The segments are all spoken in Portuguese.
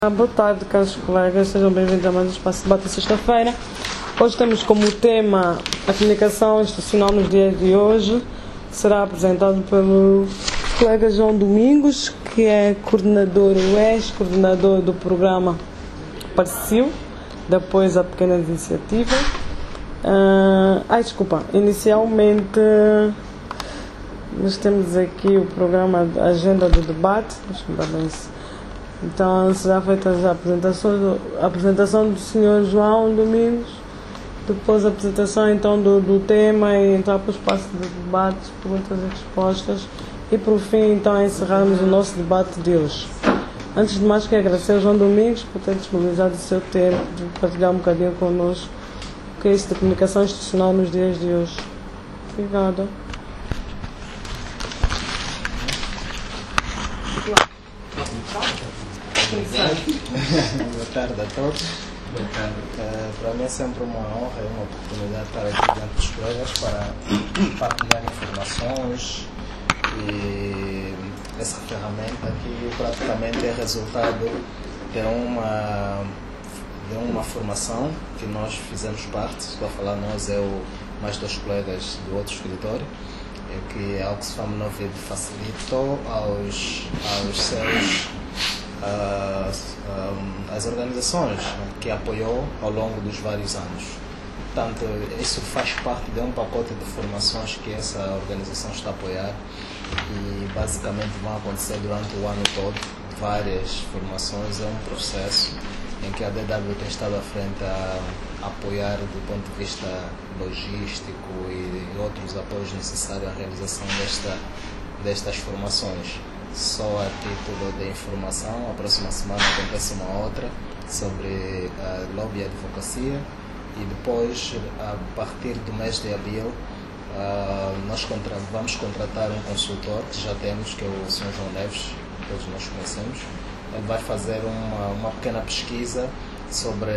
Boa tarde, caros colegas, sejam bem-vindos a mais um Espaço de Debate sexta-feira. Hoje temos como tema a comunicação institucional nos dias de hoje, que será apresentado pelo colega João Domingos, que é coordenador, o ex-coordenador do programa Parcil, de apoio à pequena iniciativa. Inicialmente nós temos aqui o programa a Agenda do Debate. Então será feita a apresentação do Sr. João Domingos, depois a apresentação então do tema e entrar para o espaço de debate, perguntas e respostas e por fim então encerrarmos o nosso debate de hoje. Antes de mais, quero agradecer ao João Domingos por ter disponibilizado o seu tempo de partilhar um bocadinho connosco o que é isso de comunicação institucional nos dias de hoje. Obrigada. Boa tarde a todos. Boa tarde. Para mim é sempre uma honra e uma oportunidade estar aqui diante dos colegas para partilhar informações e essa ferramenta que praticamente é resultado de uma formação que nós fizemos parte. Estou a falar nós, mais dois colegas do outro escritório, que a Oxfam Novid facilitou aos seus as organizações que apoiou ao longo dos vários anos. Portanto, isso faz parte de um pacote de formações que essa organização está a apoiar e basicamente vão acontecer durante o ano todo. Várias formações, é um processo em que a DW tem estado à frente a apoiar do ponto de vista logístico e outros apoios necessários à realização destas formações. Só a título de informação, a próxima semana acontece uma outra sobre lobby e advocacia e depois, a partir do mês de abril, nós vamos contratar um consultor que já temos, que é o Sr. João Neves, que todos nós conhecemos. Ele vai fazer uma pequena pesquisa sobre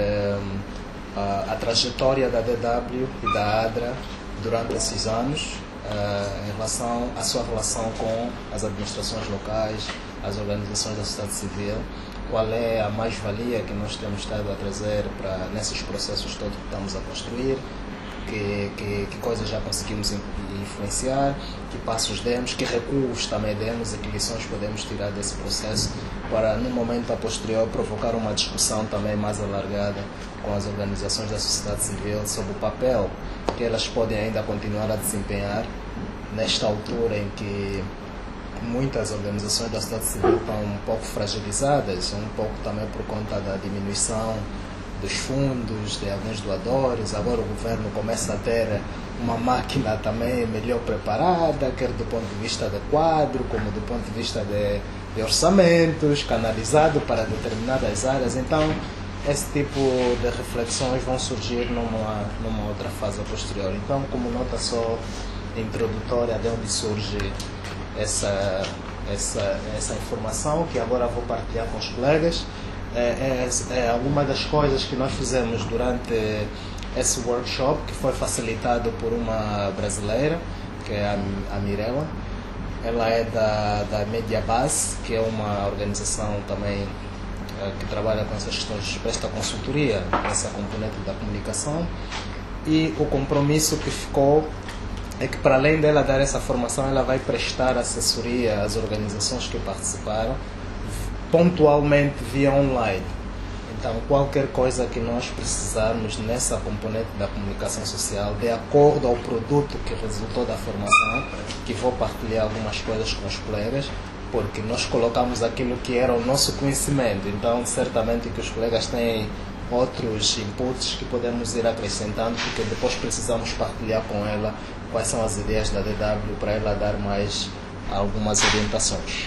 a trajetória da DW e da ADRA durante esses anos, em relação à sua relação com as administrações locais, as organizações da sociedade civil, qual é a mais-valia que nós temos estado a trazer nesses processos todos que estamos a construir, que coisas já conseguimos influenciar, que passos demos, que recuos também demos e que lições podemos tirar desse processo para, no momento a posterior, provocar uma discussão também mais alargada com as organizações da sociedade civil sobre o papel que elas podem ainda continuar a desempenhar nesta altura em que muitas organizações da sociedade civil estão um pouco fragilizadas, um pouco também por conta da diminuição dos fundos, de alguns doadores. Agora o governo começa a ter uma máquina também melhor preparada, quer do ponto de vista de quadro, como do ponto de vista de orçamentos, canalizado para determinadas áreas. Então, esse tipo de reflexões vão surgir numa outra fase posterior. Então, como nota só introdutória de onde surge essa informação, que agora vou partilhar com os colegas, alguma das coisas que nós fizemos durante esse workshop, que foi facilitado por uma brasileira, que é a Mirella. Ela é da Mediabase, que é uma organização também que trabalha com essas questões, presta consultoria nessa componente da comunicação, e o compromisso que ficou é que, para além dela dar essa formação, ela vai prestar assessoria às organizações que participaram, pontualmente via online. Então, qualquer coisa que nós precisarmos nessa componente da comunicação social, de acordo ao produto que resultou da formação, que vou partilhar algumas coisas com os colegas, porque nós colocamos aquilo que era o nosso conhecimento. Então, certamente que os colegas têm outros inputs que podemos ir acrescentando, porque depois precisamos partilhar com ela quais são as ideias da DW para ela dar mais algumas orientações.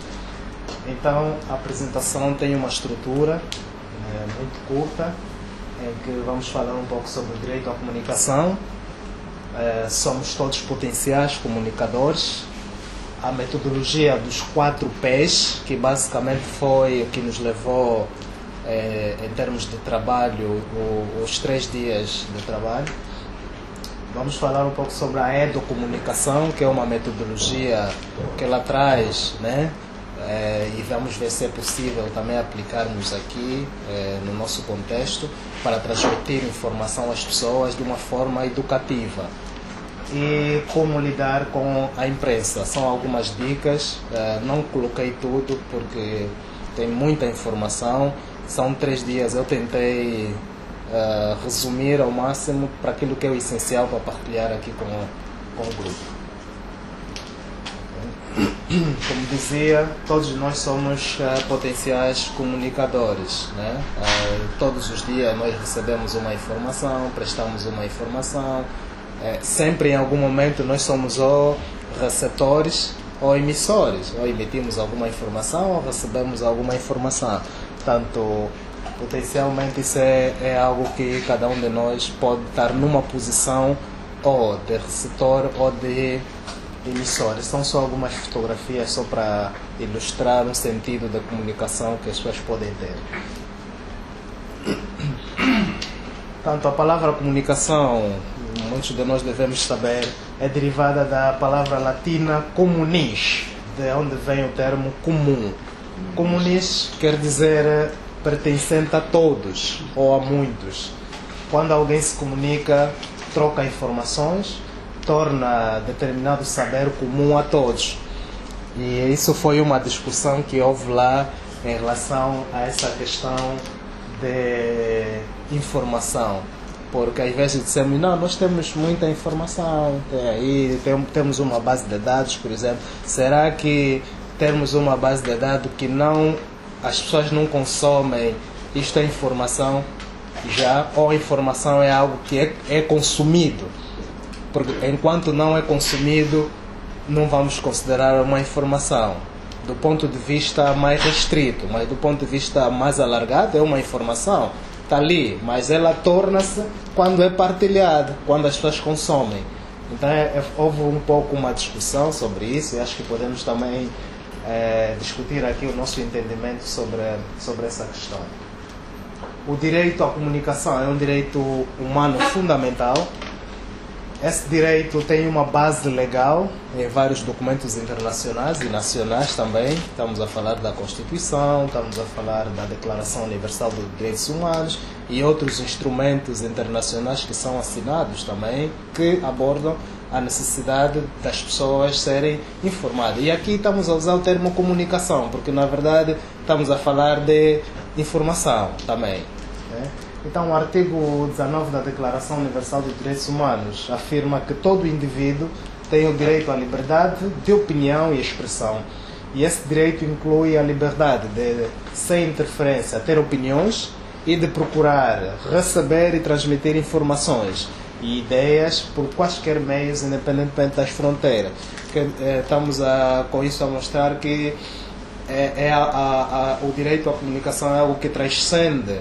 Então, a apresentação tem uma estrutura muito curta, em que vamos falar um pouco sobre o direito à comunicação. Somos todos potenciais comunicadores. A metodologia dos 4 P's, que basicamente foi o que nos levou, em termos de trabalho, os 3 dias de trabalho. Vamos falar um pouco sobre a educomunicação, que é uma metodologia que ela traz, né, e vamos ver se é possível também aplicarmos aqui no nosso contexto para transmitir informação às pessoas de uma forma educativa. E como lidar com a imprensa, são algumas dicas, não coloquei tudo porque tem muita informação, são 3 dias, eu tentei resumir ao máximo para aquilo que é o essencial para partilhar aqui com o grupo. Como dizia, todos nós somos potenciais comunicadores, né? Todos os dias nós recebemos uma informação, prestamos uma informação, sempre em algum momento nós somos ou receptores ou emissores, ou emitimos alguma informação ou recebemos alguma informação. Portanto, potencialmente isso é algo que cada um de nós pode estar numa posição ou de receptor ou de emissor. São só algumas fotografias só para ilustrar um sentido da comunicação que as pessoas podem ter. Tanto a palavra comunicação, muitos de nós devemos saber, é derivada da palavra latina comunis, de onde vem o termo comum. Comunis quer dizer pertencente a todos ou a muitos. Quando alguém se comunica, troca informações, torna determinado saber comum a todos. E isso foi uma discussão que houve lá em relação a essa questão de informação. Porque às vezes dissemos, não, nós temos muita informação, temos uma base de dados, por exemplo. Será que termos uma base de dados que as pessoas não consomem, isto é informação já, ou a informação é algo que é consumido? Porque enquanto não é consumido, não vamos considerar uma informação. Do ponto de vista mais restrito, mas do ponto de vista mais alargado, é uma informação. Está ali, mas ela torna-se quando é partilhada, quando as pessoas consomem. Então houve um pouco uma discussão sobre isso e acho que podemos também discutir aqui o nosso entendimento sobre essa questão. O direito à comunicação é um direito humano fundamental. Esse direito tem uma base legal em vários documentos internacionais e nacionais também. Estamos a falar da Constituição, estamos a falar da Declaração Universal dos Direitos Humanos e outros instrumentos internacionais que são assinados também, que abordam a necessidade das pessoas serem informadas. E aqui estamos a usar o termo comunicação, porque na verdade estamos a falar de informação também, né? Então, o artigo 19 da Declaração Universal dos Direitos Humanos afirma que todo indivíduo tem o direito à liberdade de opinião e expressão. E esse direito inclui a liberdade de, sem interferência, ter opiniões e de procurar, receber e transmitir informações e ideias por quaisquer meios, independentemente das fronteiras. Estamos com isso a mostrar que o direito à comunicação é algo que transcende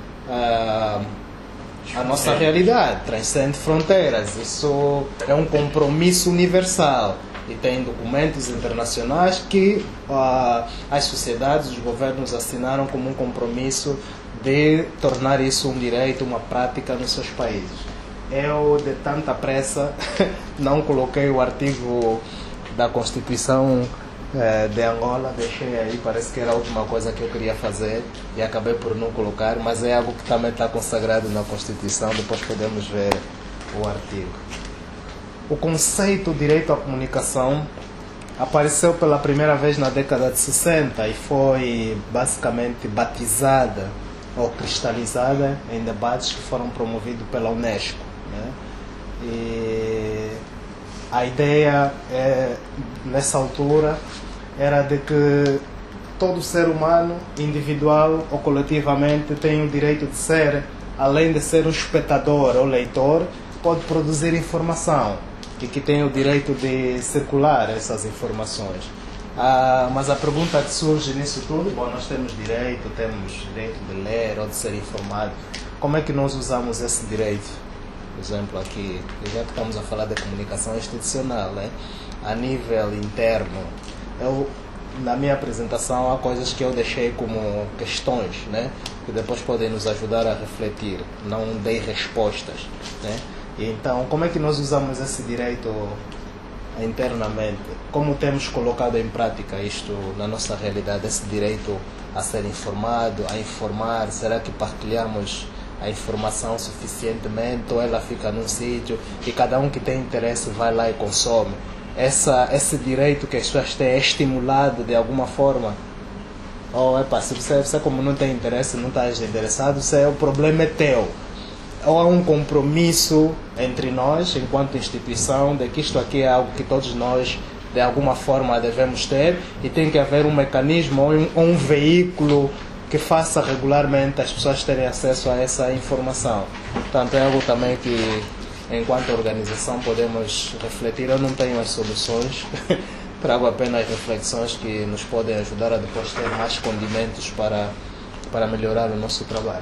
a nossa realidade, transcende fronteiras. Isso é um compromisso universal e tem documentos internacionais que as sociedades, os governos assinaram como um compromisso de tornar isso um direito, uma prática nos seus países. Eu, de tanta pressa, não coloquei o artigo da Constituição de Angola, deixei aí, parece que era a última coisa que eu queria fazer e acabei por não colocar, mas é algo que também está consagrado na Constituição, depois podemos ver o artigo. O conceito de direito à comunicação apareceu pela primeira vez na década de 60 e foi basicamente batizada ou cristalizada em debates que foram promovidos pela Unesco, né? E a ideia nessa altura era de que todo ser humano, individual ou coletivamente, tem o direito de ser, além de ser um espectador ou leitor, pode produzir informação e que tem o direito de circular essas informações. Mas a pergunta que surge nisso tudo, bom, nós temos direito de ler ou de ser informado. Como é que nós usamos esse direito? Por exemplo, aqui, já que estamos a falar de comunicação institucional, né? A nível interno, na minha apresentação há coisas que eu deixei como questões, né? Que depois podem nos ajudar a refletir, não dei respostas, né? E então, como é que nós usamos esse direito internamente, como temos colocado em prática isto na nossa realidade, esse direito a ser informado, a informar? Será que partilhamos a informação suficientemente, ou ela fica num sítio e cada um que tem interesse vai lá e consome? Esse direito que as pessoas têm é estimulado de alguma forma? Ou se você como não tem interesse, não está interessado, o problema é teu. Ou há um compromisso entre nós, enquanto instituição, de que isto aqui é algo que todos nós, de alguma forma, devemos ter, e tem que haver um mecanismo ou um veículo que faça regularmente as pessoas terem acesso a essa informação. Portanto, é algo também que, enquanto organização, podemos refletir. Eu não tenho as soluções, trago apenas reflexões que nos podem ajudar a depois ter mais condimentos para melhorar o nosso trabalho.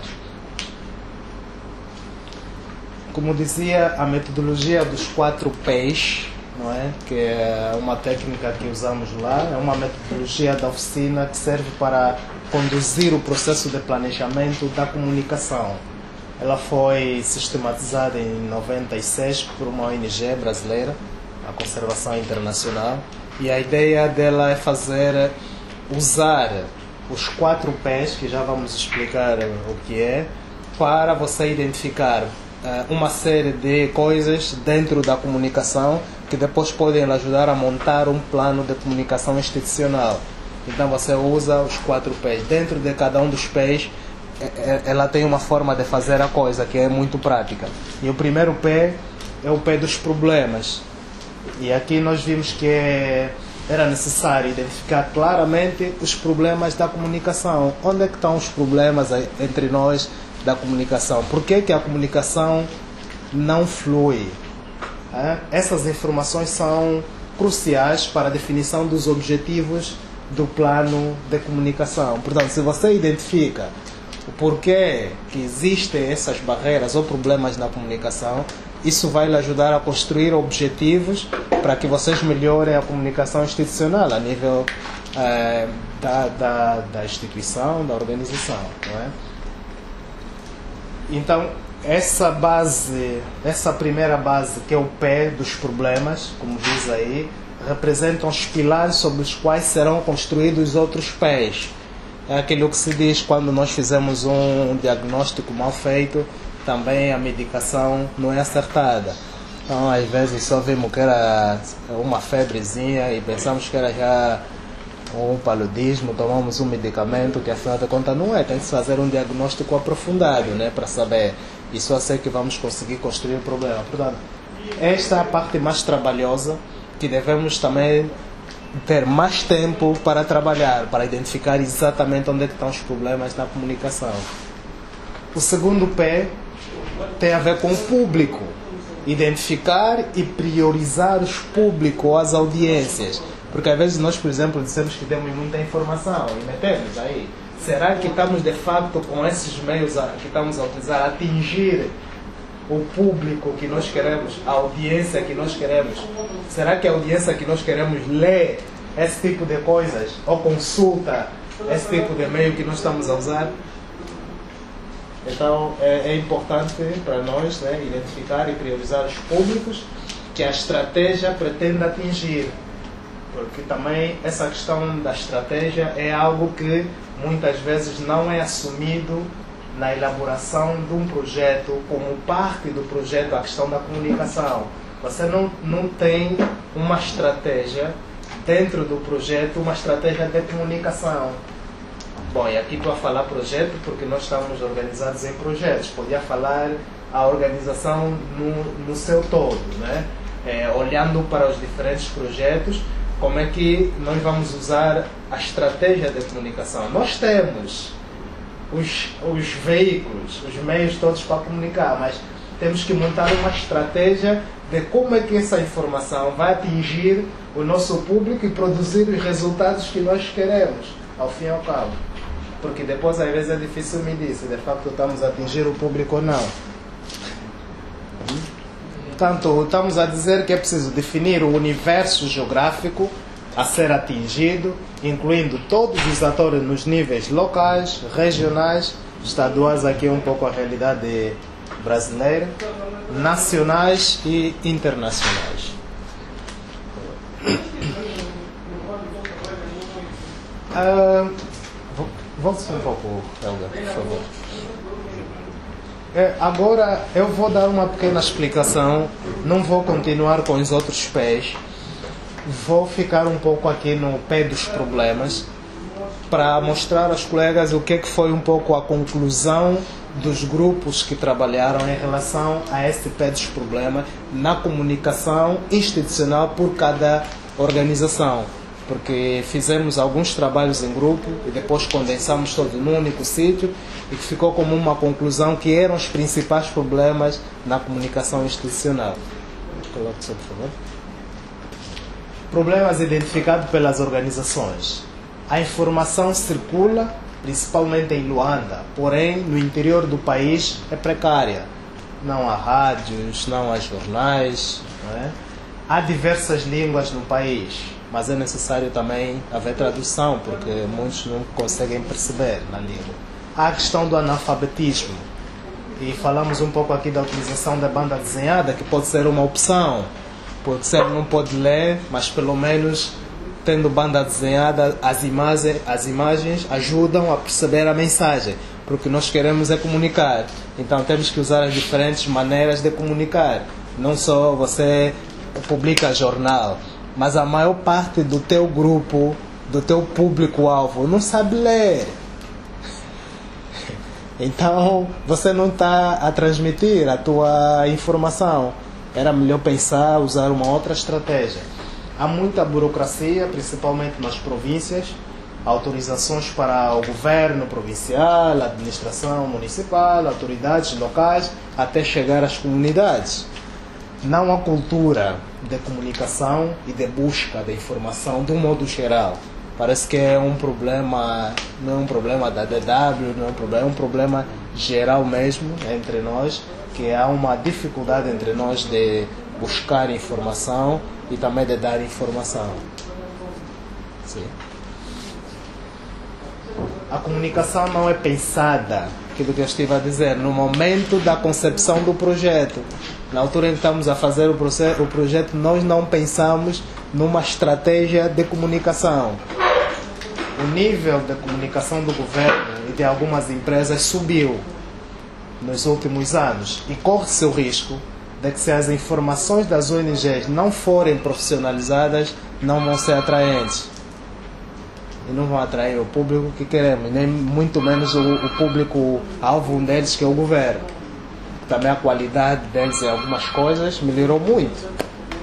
Como dizia, a metodologia dos 4 P's, não é? Que é uma técnica que usamos lá, é uma metodologia da oficina que serve para conduzir o processo de planejamento da comunicação. Ela foi sistematizada em 96 por uma ONG brasileira, a Conservação Internacional, e a ideia dela é usar os 4 P's, que já vamos explicar o que é, para você identificar uma série de coisas dentro da comunicação que depois podem ajudar a montar um plano de comunicação institucional. Então você usa os 4 P's. Dentro de cada um dos P's, ela tem uma forma de fazer a coisa que é muito prática. E o primeiro P é o P dos problemas. E aqui nós vimos que era necessário identificar claramente os problemas da comunicação. Onde é que estão os problemas entre nós da comunicação? Por que a comunicação não flui? Essas informações são cruciais para a definição dos objetivos do plano de comunicação. Portanto, se você identifica o porquê que existem essas barreiras ou problemas na comunicação, isso vai lhe ajudar a construir objetivos para que vocês melhorem a comunicação institucional a nível da instituição, da organização, não é? Então, essa primeira base, que é o P dos problemas, como diz aí, representam os pilares sobre os quais serão construídos os outros P's. É aquilo que se diz quando nós fizemos um diagnóstico mal feito, também a medicação não é acertada. Então, às vezes só vimos que era uma febrezinha e pensamos que era já um paludismo, tomamos um medicamento que afinal de contas não é. Tem que fazer um diagnóstico aprofundado, né, para saber. E só assim que vamos conseguir construir o problema. Portanto, esta é a parte mais trabalhosa, que devemos também ter mais tempo para trabalhar, para identificar exatamente onde é que estão os problemas na comunicação. O segundo P tem a ver com o público. Identificar e priorizar os públicos, as audiências. Porque às vezes nós, por exemplo, dizemos que temos muita informação e metemos aí. Será que estamos de facto com esses meios que estamos a utilizar a atingir o público que nós queremos, a audiência que nós queremos? Será que a audiência que nós queremos lê esse tipo de coisas ou consulta esse tipo de meio que nós estamos a usar? Então é importante para nós, né, identificar e priorizar os públicos que a estratégia pretende atingir. Porque também essa questão da estratégia é algo que muitas vezes não é assumido na elaboração de um projeto, como parte do projeto, a questão da comunicação. Você não tem uma estratégia dentro do projeto, uma estratégia de comunicação. Bom, e aqui estou a falar projeto porque nós estamos organizados em projetos. Podia falar a organização no seu todo, né? Olhando para os diferentes projetos, como é que nós vamos usar a estratégia de comunicação. Nós temos os veículos, os meios todos para comunicar, mas temos que montar uma estratégia de como é que essa informação vai atingir o nosso público e produzir os resultados que nós queremos, ao fim e ao cabo. Porque depois, às vezes, é difícil medir se de facto estamos a atingir o público ou não. Portanto, estamos a dizer que é preciso definir o universo geográfico a ser atingido, incluindo todos os atores nos níveis locais, regionais, estaduais, aqui um pouco a realidade brasileira, nacionais e internacionais. Volte-se um pouco, Helga, por favor. Agora eu vou dar uma pequena explicação, não vou continuar com os outros pés, vou ficar um pouco aqui no pé dos problemas para mostrar aos colegas o que foi um pouco a conclusão dos grupos que trabalharam em relação a esse pé dos problemas na comunicação institucional por cada organização. Porque fizemos alguns trabalhos em grupo e depois condensamos tudo num único sítio e que ficou como uma conclusão que eram os principais problemas na comunicação institucional. Coloque-se, por favor. Problemas identificados pelas organizações. A informação circula, principalmente em Luanda, porém no interior do país é precária. Não há rádios, não há jornais, não é? Há diversas línguas no país, mas é necessário também haver tradução, porque muitos não conseguem perceber na língua. Há a questão do analfabetismo, e falamos um pouco aqui da utilização da banda desenhada, que pode ser uma opção. Pode ser, não pode ler, mas pelo menos tendo banda desenhada, as imagens ajudam a perceber a mensagem, porque nós queremos é comunicar. Então temos que usar as diferentes maneiras de comunicar. Não só você publica jornal, mas a maior parte do teu grupo, do teu público-alvo, não sabe ler. Então, você não está a transmitir a tua informação. Era melhor pensar, usar uma outra estratégia. Há muita burocracia, principalmente nas províncias, autorizações para o governo provincial, a administração municipal, autoridades locais, até chegar às comunidades. Não há cultura de comunicação e de busca de informação de um modo geral. Parece que é um problema, não é um problema da DW, não é um problema, é um problema geral mesmo entre nós, que há uma dificuldade entre nós de buscar informação e também de dar informação. Sim. A comunicação não é pensada, aquilo que eu estive a dizer, no momento da concepção do projeto. Na altura em que estamos a fazer o projeto, nós não pensamos numa estratégia de comunicação. O nível de comunicação do governo e de algumas empresas subiu nos últimos anos e corre-se o risco de que, se as informações das ONGs não forem profissionalizadas, não vão ser atraentes. E não vão atrair o público que queremos, nem muito menos o público-alvo deles, que é o governo. Também a qualidade deles em algumas coisas melhorou muito.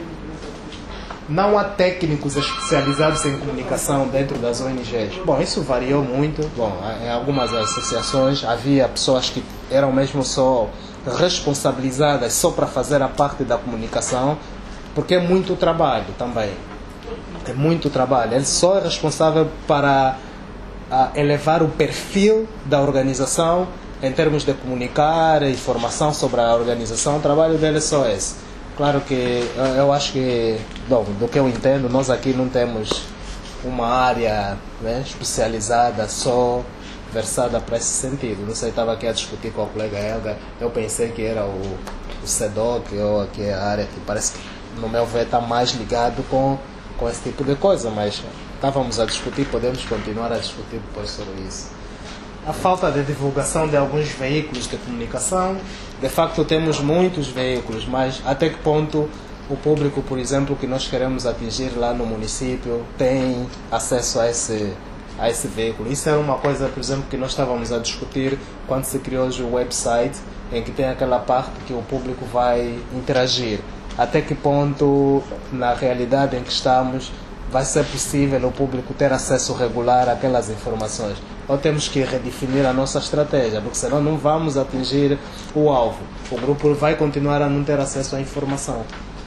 Não há técnicos especializados em comunicação dentro das ONGs. Bom, isso variou muito. Bom, em algumas associações havia pessoas que eram mesmo só responsabilizadas só para fazer a parte da comunicação, porque é muito trabalho também. É muito trabalho. Ele só é responsável para elevar o perfil da organização em termos de comunicar informação sobre a organização. O trabalho dele é só esse. Claro que eu acho que, bom, do que eu entendo, nós aqui não temos uma área, né, especializada, só versada para esse sentido. Não sei, estava aqui a discutir com a colega Helga, eu pensei que era o CEDOC, ou aqui a área que parece que, no meu ver, está mais ligado com esse tipo de coisa, mas estávamos a discutir, podemos continuar a discutir depois sobre isso. A falta de divulgação de alguns veículos de comunicação. De facto, temos muitos veículos, mas até que ponto o público, por exemplo, que nós queremos atingir lá no município tem acesso a esse veículo? Isso é uma coisa, por exemplo, que nós estávamos a discutir quando se criou hoje o website, em que tem aquela parte que o público vai interagir. Até que ponto, na realidade em que estamos, vai ser possível o público ter acesso regular àquelas informações? Ou temos que redefinir a nossa estratégia, porque senão não vamos atingir o alvo. O grupo vai continuar a não ter acesso à informação.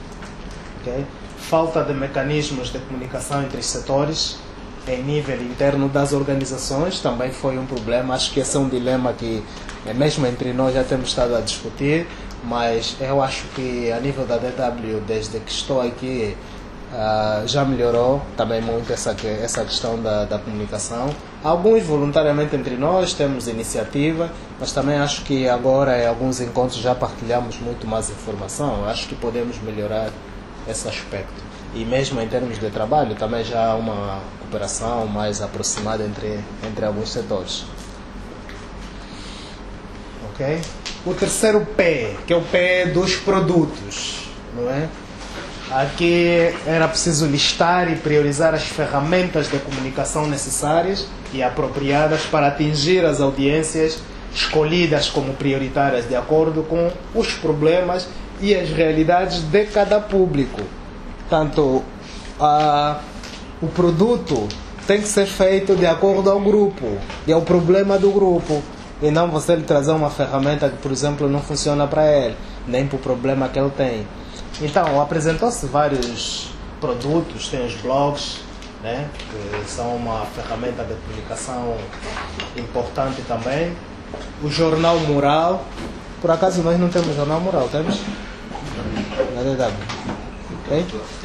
Okay? Falta de mecanismos de comunicação entre os setores em nível interno das organizações também foi um problema. Acho que esse é um dilema que, mesmo entre nós, já temos estado a discutir, mas eu acho que a nível da DW, desde que estou aqui, já melhorou também muito essa questão da comunicação. Alguns voluntariamente entre nós temos iniciativa, mas também acho que agora em alguns encontros já partilhamos muito mais informação. Acho que podemos melhorar esse aspecto. e mesmo em termos de trabalho também já há uma cooperação mais aproximada entre alguns setores. Ok? O terceiro P, que é o P dos produtos, não é? Aqui era preciso listar e priorizar as ferramentas de comunicação necessárias e apropriadas para atingir as audiências escolhidas como prioritárias de acordo com os problemas e as realidades de cada público. Portanto, o produto tem que ser feito de acordo ao grupo e ao problema do grupo, e não você lhe trazer uma ferramenta que, por exemplo, não funciona para ele, nem para o problema que ele tem. Então, apresentou-se vários produtos, tem os blogs, né, que são uma ferramenta de comunicação importante também. O jornal mural, por acaso nós não temos jornal mural, temos? Na DW. Tem?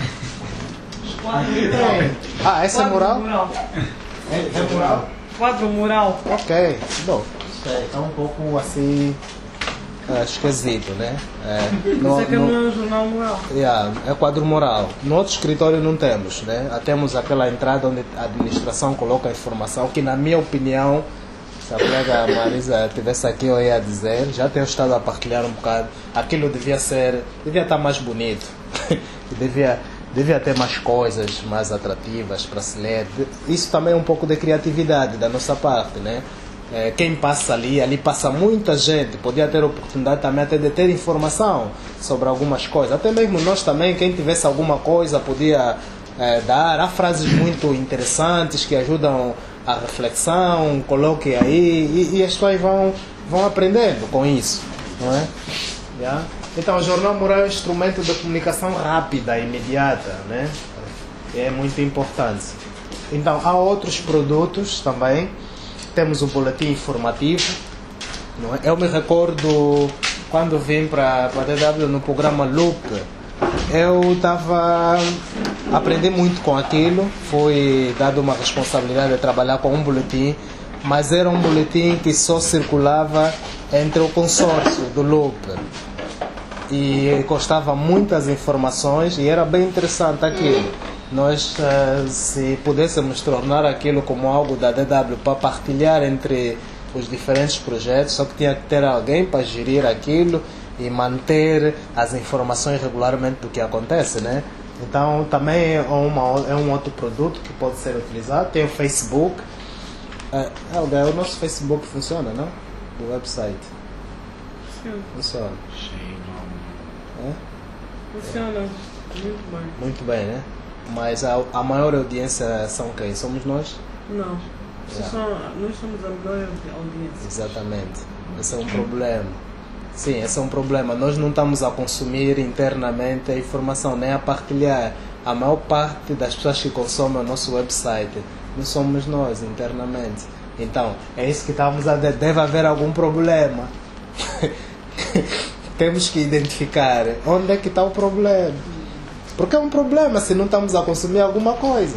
Esse é mural? É mural? Quadro mural. Ok, bom, é um pouco assim esquisito, né? Isso aqui não é um jornal mural. É quadro mural. No outro escritório não temos, né? Temos aquela entrada onde a administração coloca a informação, que na minha opinião, se a colega Marisa estivesse aqui, eu ia dizer, já tenho estado a partilhar um bocado, aquilo devia estar mais bonito, devia ter mais coisas mais atrativas para se ler. Isso também é um pouco de criatividade da nossa parte, né? Quem passa ali passa muita gente, podia ter oportunidade também até de ter informação sobre algumas coisas, até mesmo nós também, quem tivesse alguma coisa podia dar. Há frases muito interessantes que ajudam a reflexão, coloque aí e as pessoas vão aprendendo com isso, não é? Yeah? Então o jornal mural é um instrumento de comunicação rápida, imediata, né? É muito importante. Então há outros produtos também. Temos o boletim informativo, não é? Eu me recordo quando vim para a DW no programa Loop, eu estava a aprender muito com aquilo. Foi dada uma responsabilidade de trabalhar com um boletim, mas era um boletim que só circulava entre o consórcio do Loop e constava muitas informações e era bem interessante aquilo. Nós, se pudéssemos tornar aquilo como algo da DW para partilhar entre os diferentes projetos, só que tinha que ter alguém para gerir aquilo e manter as informações regularmente do que acontece, né? Então também é um outro produto que pode ser utilizado. Tem o Facebook. O nosso Facebook funciona, não? O website. Sim. Funciona. Funciona muito bem. Muito bem, né? Mas a maior audiência são quem? Somos nós? Não. Nós somos a melhor audiência. Exatamente. Esse é um problema. Sim, esse é um problema. Nós não estamos a consumir internamente a informação, nem a partilhar. A maior parte das pessoas que consomem o nosso website não somos nós internamente. Então, é isso que estamos a dizer. Deve haver algum problema. Temos que identificar onde é que está o problema. Porque é um problema se não estamos a consumir alguma coisa.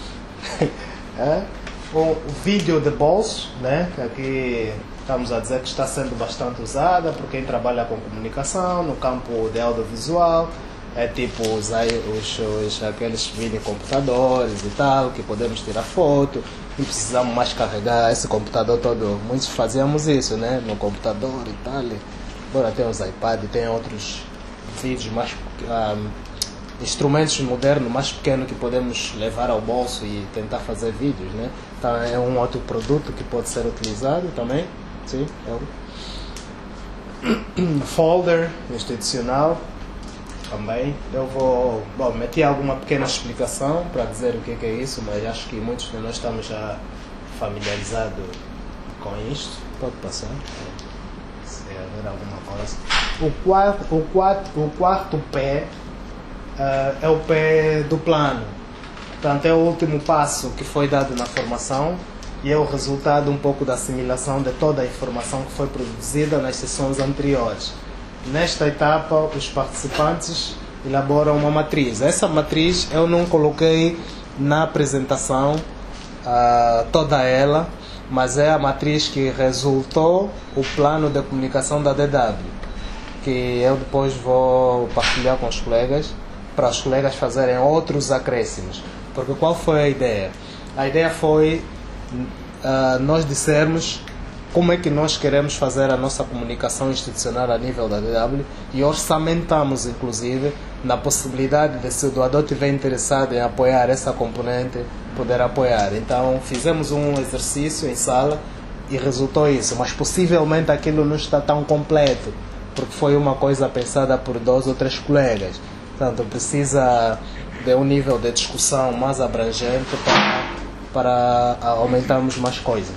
O vídeo de bolso, né, que aqui estamos a dizer que está sendo bastante usada por quem trabalha com comunicação, no campo de audiovisual. É tipo aqueles mini computadores e tal, que podemos tirar foto, não precisamos mais carregar esse computador todo. Muitos fazíamos isso, né, no computador e tal. Agora tem os iPads, tem outros vídeos mais... instrumentos modernos mais pequenos que podemos levar ao bolso e tentar fazer vídeos, né? Então é um outro produto que pode ser utilizado também. Sim, folder institucional também. Eu meti alguma pequena explicação para dizer o que é isso, mas acho que muitos de nós estamos já familiarizados com isto. Pode passar, se haver alguma coisa. O quarto pé é o pé do plano. Portanto, é o último passo que foi dado na formação e é o resultado um pouco da assimilação de toda a informação que foi produzida nas sessões anteriores. Nesta etapa, os participantes elaboram uma matriz. Essa matriz eu não coloquei na apresentação toda ela, mas é a matriz que resultou o plano de comunicação da DW, que eu depois vou partilhar com os colegas. para os colegas fazerem outros acréscimos. Porque qual foi a ideia? A ideia foi nós dissermos como é que nós queremos fazer a nossa comunicação institucional a nível da DW e orçamentamos, inclusive, na possibilidade de, se o doador estiver interessado em apoiar essa componente, poder apoiar. Então, fizemos um exercício em sala e resultou isso, mas possivelmente aquilo não está tão completo, porque foi uma coisa pensada por 2 ou 3 colegas. Portanto, precisa de um nível de discussão mais abrangente para aumentarmos mais coisas.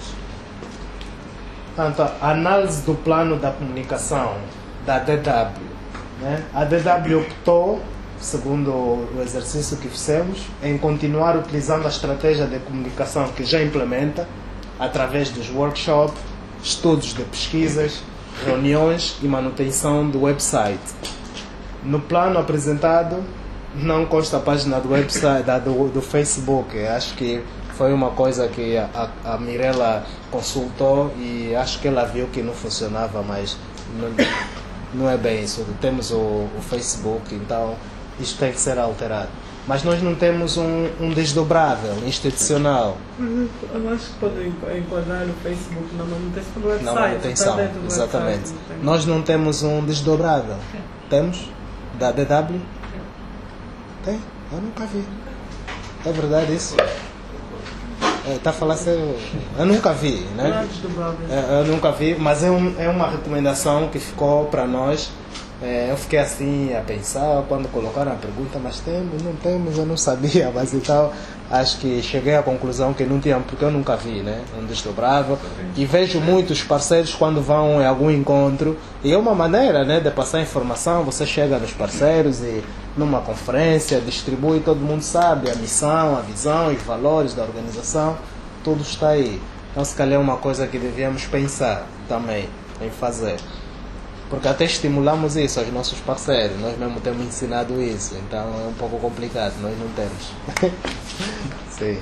Portanto, a análise do plano da comunicação da DW. Né? A DW optou, segundo o exercício que fizemos, em continuar utilizando a estratégia de comunicação que já implementa, através dos workshops, estudos de pesquisas, reuniões e manutenção do website. No plano apresentado, não consta a página do website do Facebook. Acho que foi uma coisa que a Mirella consultou e acho que ela viu que não funcionava, mas não é bem isso. Temos o Facebook, então isto tem que ser alterado. Mas nós não temos um desdobrável institucional. Eu acho que pode enquadrar no Facebook na manutenção do website. Na manutenção, exatamente. Nós não temos um desdobrável. Temos? Da DW? Tem? Eu nunca vi. É verdade isso? Está a falar sério? Eu nunca vi, né? Eu nunca vi, mas é uma recomendação que ficou para nós. Eu fiquei assim a pensar quando colocaram a pergunta, mas temos, não temos, eu não sabia, mas então acho que cheguei à conclusão que não tinha, porque eu nunca vi, né? Um desdobrável. E vejo muitos parceiros quando vão em algum encontro, e é uma maneira, né, de passar informação. Você chega nos parceiros e numa conferência distribui, todo mundo sabe a missão, a visão e valores da organização, tudo está aí. Então se calhar é uma coisa que devíamos pensar também em fazer. Porque até estimulamos isso aos nossos parceiros, nós mesmo temos ensinado isso, então é um pouco complicado, nós não temos. Sim.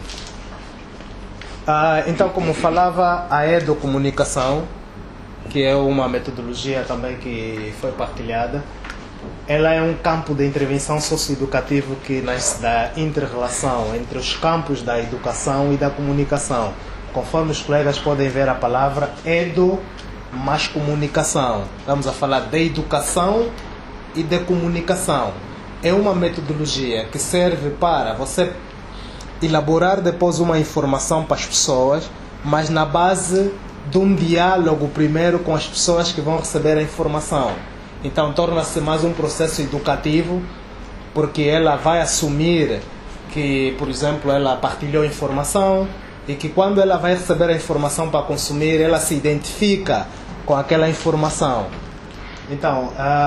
Então, como falava, a educomunicação, que é uma metodologia também que foi partilhada, ela é um campo de intervenção socioeducativo que nasce da inter-relação entre os campos da educação e da comunicação. Conforme os colegas podem ver a palavra edu mais comunicação. Estamos a falar de educação e de comunicação. É uma metodologia que serve para você elaborar depois uma informação para as pessoas, mas na base de um diálogo primeiro com as pessoas que vão receber a informação. Então torna-se mais um processo educativo, porque ela vai assumir que, por exemplo, ela partilhou informação e que quando ela vai receber a informação para consumir, ela se identifica com aquela informação. Então,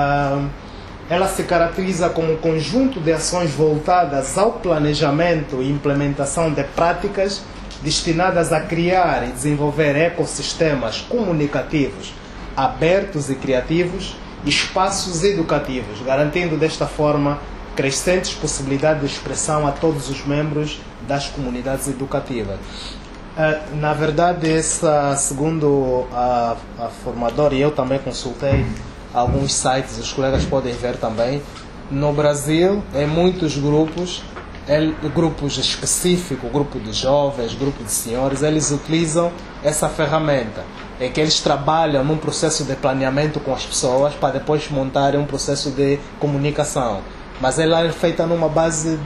ela se caracteriza como um conjunto de ações voltadas ao planejamento e implementação de práticas destinadas a criar e desenvolver ecossistemas comunicativos abertos e criativos, espaços educativos, garantindo desta forma crescentes possibilidades de expressão a todos os membros das comunidades educativas. Na verdade, segundo a formadora, e eu também consultei alguns sites, os colegas podem ver também, no Brasil, em muitos grupos específicos, grupo de jovens, grupo de senhores, eles utilizam essa ferramenta, em que eles trabalham num processo de planeamento com as pessoas para depois montarem um processo de comunicação. Mas ela é feita numa base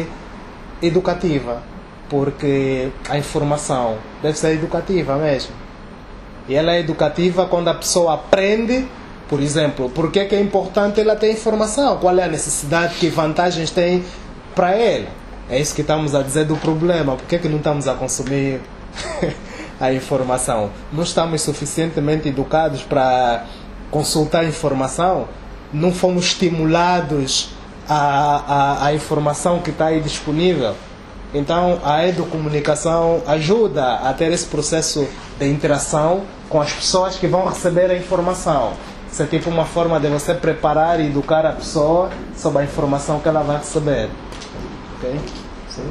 educativa, porque a informação deve ser educativa mesmo. E ela é educativa quando a pessoa aprende, por exemplo, por que é importante ela ter informação, qual é a necessidade, que vantagens tem para ela. É isso que estamos a dizer do problema. Por que não estamos a consumir a informação? Não estamos suficientemente educados para consultar a informação? Não fomos estimulados a informação que está aí disponível? Então a educomunicação ajuda a ter esse processo de interação com as pessoas que vão receber a informação. Isso é tipo uma forma de você preparar e educar a pessoa sobre a informação que ela vai receber. Ok? Sim.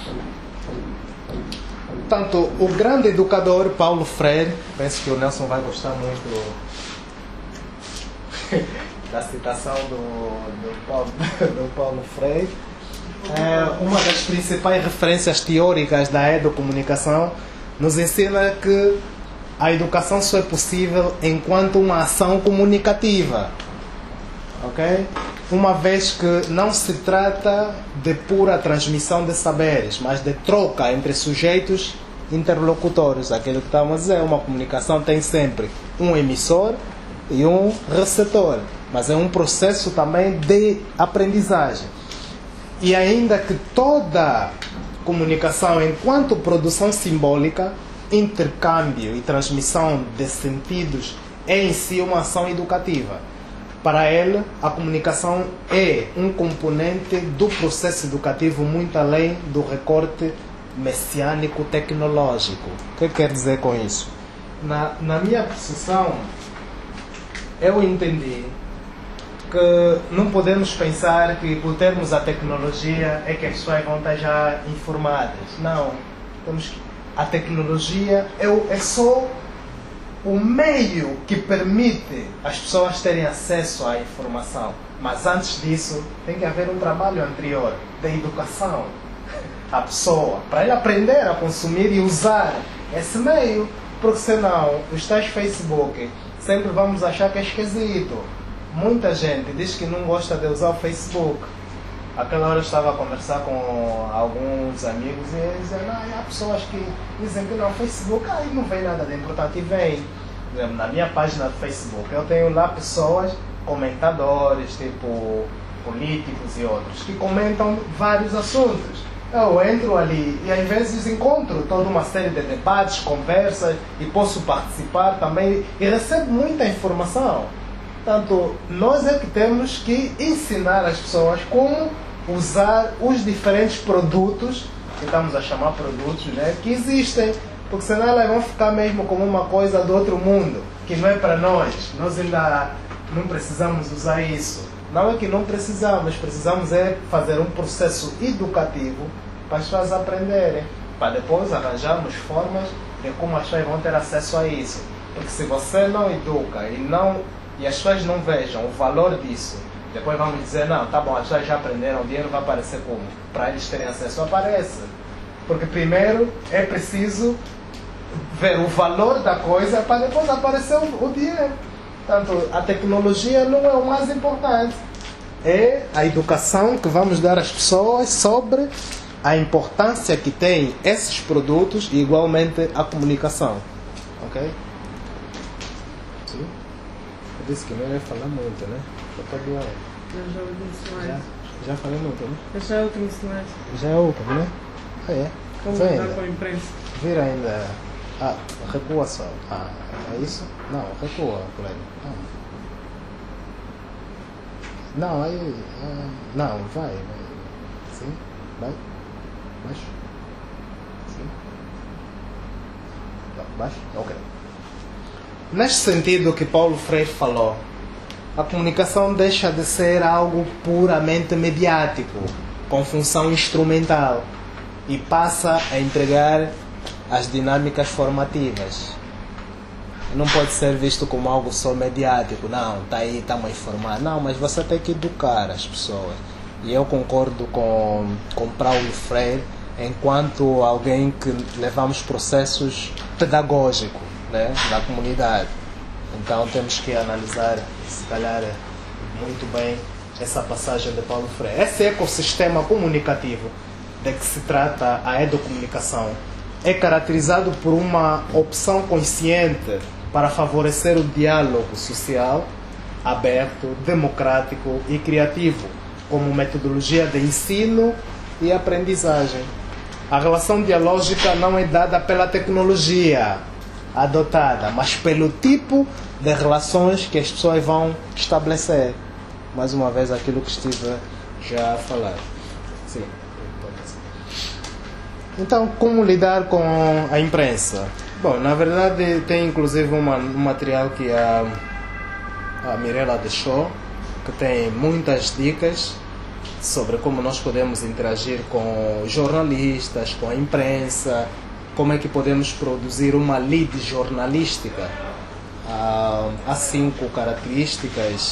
Portanto, o grande educador Paulo Freire, penso que o Nelson vai gostar muito da citação do Paulo Freire, uma das principais referências teóricas da educomunicação nos ensina que a educação só é possível enquanto uma ação comunicativa, ok? Uma vez que não se trata de pura transmissão de saberes, mas de troca entre sujeitos interlocutores. Aquilo que estamos a dizer, uma comunicação tem sempre um emissor e um receptor, mas é um processo também de aprendizagem. E ainda que toda comunicação, enquanto produção simbólica, intercâmbio e transmissão de sentidos, é em si uma ação educativa. Para ele, a comunicação é um componente do processo educativo muito além do recorte messiânico tecnológico. O que quer dizer com isso? Na minha percepção, eu entendi que não podemos pensar que por termos a tecnologia é que as pessoas vão estar já informadas. Não. A tecnologia é só o meio que permite as pessoas terem acesso à informação. Mas antes disso, tem que haver um trabalho anterior de educação à pessoa, para ele aprender a consumir e usar esse meio, porque senão os tais Facebook sempre vamos achar que é esquisito. Muita gente diz que não gosta de usar o Facebook. Aquela hora eu estava a conversar com alguns amigos e eles dizem, há pessoas que dizem que não, Facebook não vem nada de importante. E vem, por exemplo, na minha página do Facebook, eu tenho lá pessoas, comentadores, tipo políticos e outros, que comentam vários assuntos. Eu entro ali e às vezes encontro toda uma série de debates, conversas e posso participar também e recebo muita informação. Portanto, nós é que temos que ensinar as pessoas como usar os diferentes produtos, que estamos a chamar produtos, né, que existem, porque senão elas vão ficar mesmo como uma coisa do outro mundo, que não é para nós. Nós ainda não precisamos usar isso. Não é que não precisamos é fazer um processo educativo para as pessoas aprenderem, para depois arranjarmos formas de como as pessoas vão ter acesso a isso. Porque se você não educa e as pessoas não vejam o valor disso, depois vamos dizer, não, tá bom, as pessoas já aprenderam, o dinheiro vai aparecer como? Para eles terem acesso, aparece. Porque primeiro é preciso ver o valor da coisa para depois aparecer o dinheiro. Portanto, a tecnologia não é o mais importante. É a educação que vamos dar às pessoas sobre a importância que tem esses produtos e igualmente a comunicação. Ok? Sim? Eu disse que não ia falar muito, né? Eu já disse mais. Já falei muito, né? Esse já é o último semestre. Já é o último, né? É. Como Vem lidar ainda. com a imprensa? Vira ainda. Recua só. É isso? Não, recua, colega. Não, aí. Não, vai. Sim? Vai. Baixo. Sim. Baixo? Ok. Neste sentido que Paulo Freire falou, a comunicação deixa de ser algo puramente mediático, com função instrumental, e passa a entregar as dinâmicas formativas. Não pode ser visto como algo só mediático. Não, está aí, estamos a informar. Não, mas você tem que educar as pessoas. E eu concordo com Paulo Freire enquanto alguém que levamos processos pedagógicos, né, na comunidade. Então temos que analisar, se calhar, muito bem essa passagem de Paulo Freire. Esse ecossistema comunicativo de que se trata a educomunicação é caracterizado por uma opção consciente para favorecer o diálogo social aberto, democrático e criativo, como metodologia de ensino e aprendizagem. A relação dialógica não é dada pela tecnologia adotada, mas pelo tipo de relações que as pessoas vão estabelecer. Mais uma vez, aquilo que estive já a falar. Sim. Então, como lidar com a imprensa? Bom, na verdade, tem inclusive um material que a Mirella deixou, que tem muitas dicas sobre como nós podemos interagir com jornalistas, com a imprensa, como é que podemos produzir uma lead jornalística. Há 5 características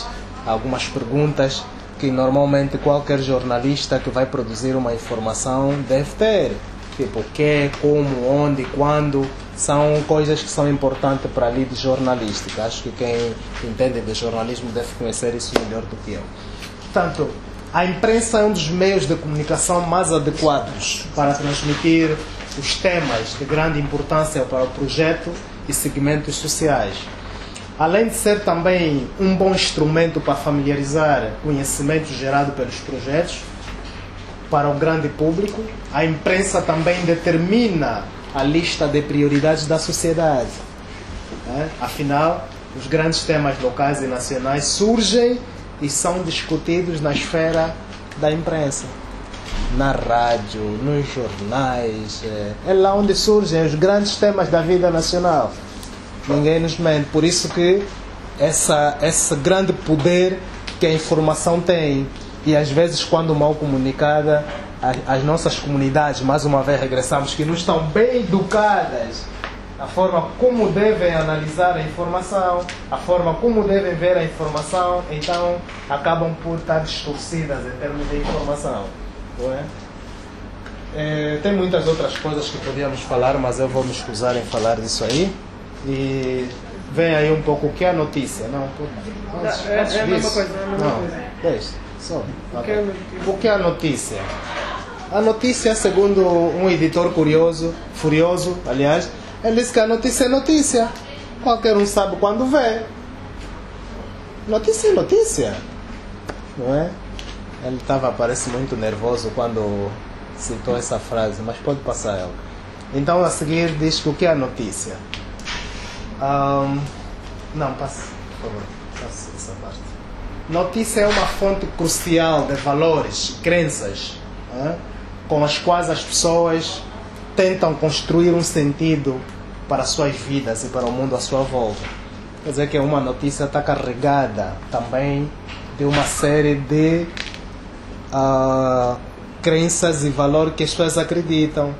algumas perguntas que normalmente qualquer jornalista que vai produzir uma informação deve ter. Tipo, o que, como, onde, quando, são coisas que são importantes para a lide jornalística. Acho que quem entende de jornalismo deve conhecer isso melhor do que eu. Portanto, a imprensa é um dos meios de comunicação mais adequados para transmitir os temas de grande importância para o projeto e segmentos sociais. Além de ser também um bom instrumento para familiarizar conhecimento gerado pelos projetos para o grande público, a imprensa também determina a lista de prioridades da sociedade. Afinal, os grandes temas locais e nacionais surgem e são discutidos na esfera da imprensa, na rádio, nos jornais. É lá onde surgem os grandes temas da vida nacional. Ninguém nos mente. Por isso que esse grande poder que a informação tem, e às vezes quando mal comunicada, as nossas comunidades, mais uma vez regressamos, que não estão bem educadas a forma como devem analisar a informação, a forma como devem ver a informação, então acabam por estar distorcidas em termos de informação. Não é? Tem muitas outras coisas que podíamos falar, mas eu vou me escusar em falar disso aí. E vem aí um pouco o que é a notícia. Não, É a mesma coisa, deixa, só. O que é a notícia? A notícia, segundo um editor furioso, aliás, ele disse que a notícia é notícia. Qualquer um sabe quando vê. Notícia é notícia. Não é? Ele parece muito nervoso quando citou essa frase, mas pode passar ela. Então, a seguir, diz que o que é a notícia? Não, passe, por favor. Passe essa parte. Notícia é uma fonte crucial de valores, crenças, com as quais as pessoas tentam construir um sentido para as suas vidas e para o mundo à sua volta. Quer dizer que uma notícia está carregada também de uma série de crenças e valores que as pessoas acreditam.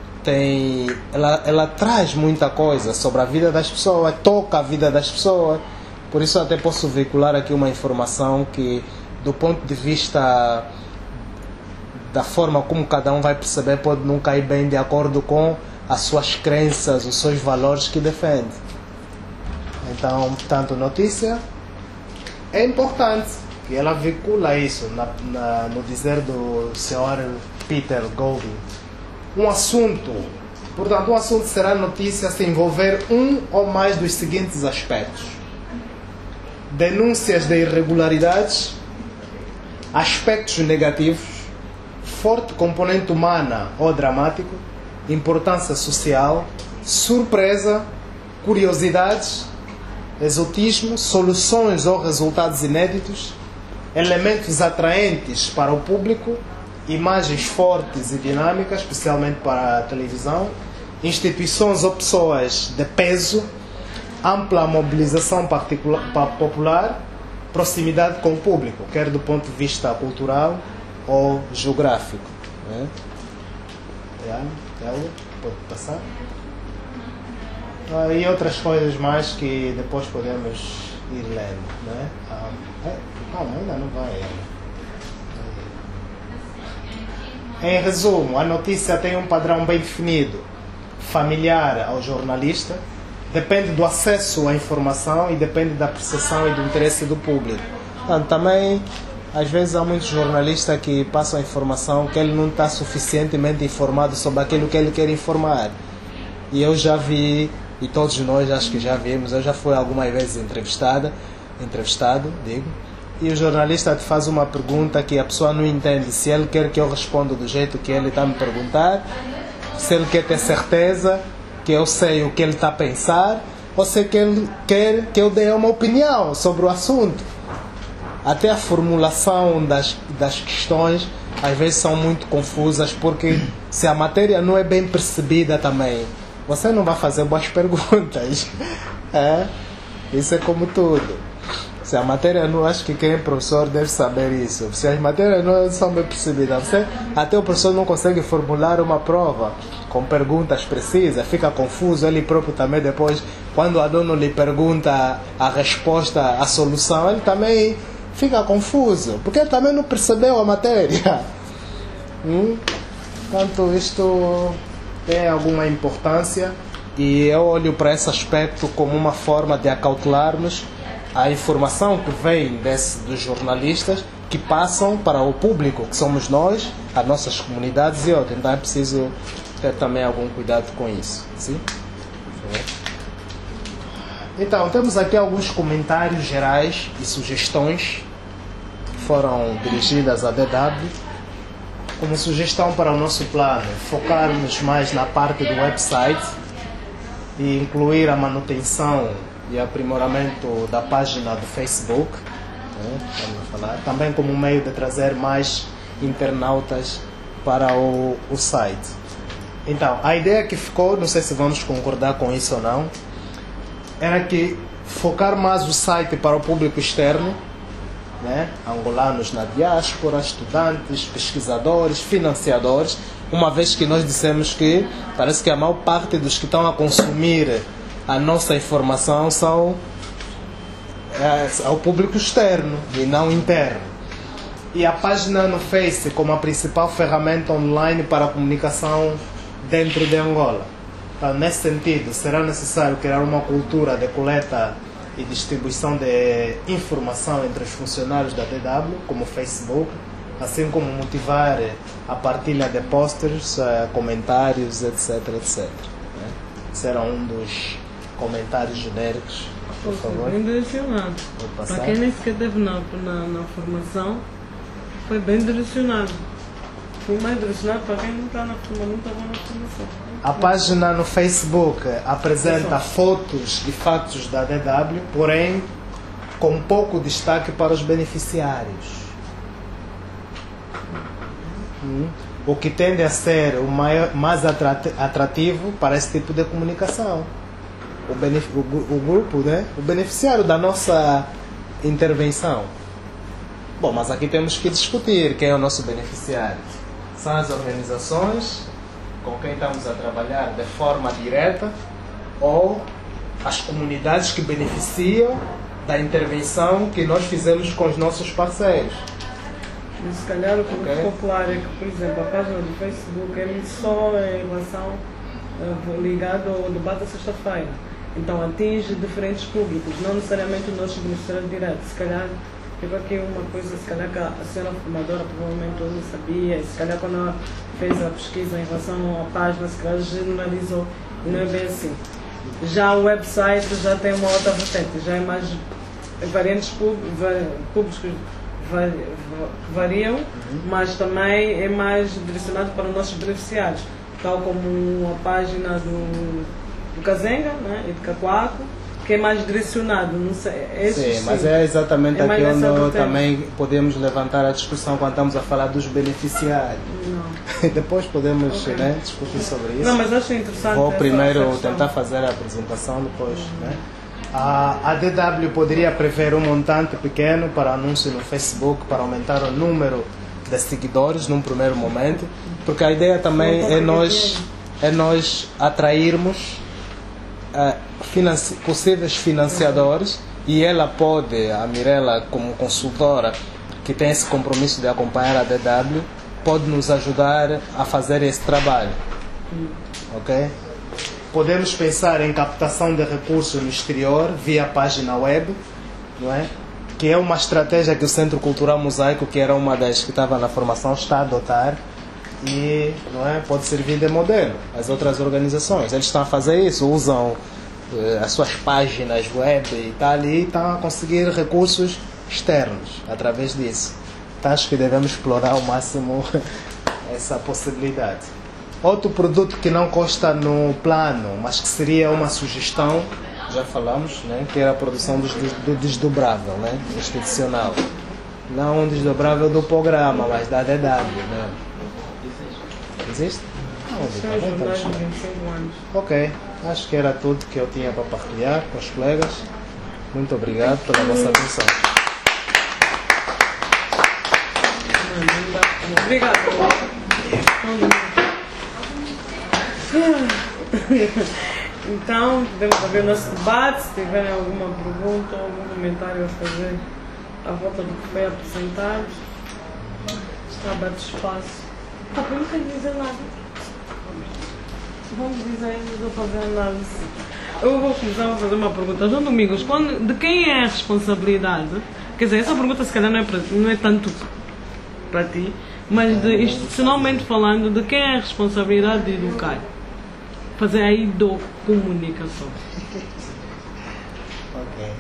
Ela traz muita coisa sobre a vida das pessoas, toca a vida das pessoas. Por isso até posso veicular aqui uma informação que, do ponto de vista da forma como cada um vai perceber, pode não cair bem de acordo com as suas crenças, os seus valores que defende. Então, portanto, notícia é importante, e ela veicula isso no dizer do Sr. Peter Golding. Um assunto será notícia se envolver um ou mais dos seguintes aspectos: denúncias de irregularidades, aspectos negativos, forte componente humana ou dramático, importância social, surpresa, curiosidades, exotismo, soluções ou resultados inéditos, elementos atraentes para o público, imagens fortes e dinâmicas, especialmente para a televisão, instituições ou pessoas de peso, ampla mobilização popular, proximidade com o público, quer do ponto de vista cultural ou geográfico. Pode passar. E outras coisas mais que depois podemos ir lendo. Calma, ainda não vai. Em resumo, a notícia tem um padrão bem definido, familiar ao jornalista, depende do acesso à informação e depende da percepção e do interesse do público. Então, também, às vezes, há muitos jornalistas que passam a informação que ele não está suficientemente informado sobre aquilo que ele quer informar. E eu já vi, e todos nós acho que já vimos, eu já fui algumas vezes entrevistado, e o jornalista te faz uma pergunta que a pessoa não entende se ele quer que eu responda do jeito que ele está a me perguntar, se ele quer ter certeza que eu sei o que ele está a pensar, ou se ele quer que eu dê uma opinião sobre o assunto. Até a formulação das questões às vezes são muito confusas, porque se a matéria não é bem percebida também, você não vai fazer boas perguntas. Isso é como tudo. Se a matéria não, acho que quem é professor deve saber isso. Se as matérias não são bem percebidas, até o professor não consegue formular uma prova com perguntas precisas, fica confuso, ele próprio também depois, quando o aluno lhe pergunta a resposta, a solução, ele também fica confuso, porque ele também não percebeu a matéria. Portanto, isto tem alguma importância e eu olho para esse aspecto como uma forma de acautelarmos a informação que vem dos jornalistas que passam para o público, que somos nós, as nossas comunidades e outras. Então é preciso ter também algum cuidado com isso. Sim? Então, temos aqui alguns comentários gerais e sugestões que foram dirigidas à DW. Como sugestão para o nosso plano, focarmos mais na parte do website e incluir a manutenção e aprimoramento da página do Facebook, também como meio de trazer mais internautas para o site. Então, a ideia que ficou, não sei se vamos concordar com isso ou não, era que focar mais o site para o público externo, angolanos na diáspora, estudantes, pesquisadores, financiadores, uma vez que nós dissemos que parece que a maior parte dos que estão a consumir a nossa informação são ao público externo e não interno. E a página no Face como a principal ferramenta online para a comunicação dentro de Angola. Então, nesse sentido, será necessário criar uma cultura de coleta e distribuição de informação entre os funcionários da DW, como o Facebook, assim como motivar a partilha de posters, comentários, etc, etc. Será um dos comentários genéricos, por favor. Bem direcionado. Para quem nem sequer teve na formação, foi bem direcionado. Foi mais direcionado para quem não estava na formação. A página no Facebook apresenta fotos e fatos da DW, porém com pouco destaque para os beneficiários. O que tende a ser o mais atrativo para esse tipo de comunicação. O grupo, o beneficiário da nossa intervenção. Bom, mas aqui temos que discutir quem é o nosso beneficiário. São as organizações com quem estamos a trabalhar de forma direta ou as comunidades que beneficiam da intervenção que nós fizemos com os nossos parceiros. Mas se calhar o que ficou claro é que, por exemplo, a página do Facebook é só em relação ligada ao debate da sexta-feira. Então atinge diferentes públicos, não necessariamente o nosso beneficiário direto. Se calhar ficou aqui uma coisa, se calhar que a senhora formadora provavelmente não sabia, e se calhar quando ela fez a pesquisa em relação à página, se calhar generalizou, e não é bem assim. Já o website já tem uma outra vertente, já é mais variantes públicos que variam, mas também é mais direcionado para os nossos beneficiários, tal como a página do Kazenga, e do K4, que é mais direcionado, não sei. Sim, mas é exatamente aqui onde também podemos levantar a discussão quando estamos a falar dos beneficiários. Não. Depois podemos discutir sobre isso. Não, mas acho interessante. Vou primeiro tentar fazer a apresentação, depois. A DW poderia prever um montante pequeno para anúncio no Facebook para aumentar o número de seguidores num primeiro momento, porque a ideia também é nós atrairmos possíveis financiadores, e ela pode, a Mirella como consultora que tem esse compromisso de acompanhar a DW, pode nos ajudar a fazer esse trabalho. Ok? Podemos pensar em captação de recursos no exterior via página web, que é uma estratégia que o Centro Cultural Mosaico, que era uma das que estava na formação, está a adotar, e pode servir de modelo às outras organizações. Eles estão a fazer isso, usam as suas páginas web e tal, e estão a conseguir recursos externos através disso. Então acho que devemos explorar ao máximo essa possibilidade. Outro produto que não consta no plano, mas que seria uma sugestão, já falamos, que era a produção do desdobrável, institucional. Não um desdobrável do programa, mas da DW. Existe? Ok, acho que era tudo que eu tinha para partilhar com os colegas. Muito obrigado pela vossa atenção. Obrigado. Então, podemos abrir o nosso debate. Se tiverem alguma pergunta ou algum comentário a fazer, à volta do que foi apresentado. Estava de espaço. Tá, eu não quero dizer nada. Vamos dizer, não estou fazendo nada. Eu vou começar a fazer uma pergunta. João Domingos, de quem é a responsabilidade? Quer dizer, essa pergunta se calhar não é tanto para ti, mas institucionalmente falando, de quem é a responsabilidade de educar? Fazer a comunicação. Ok.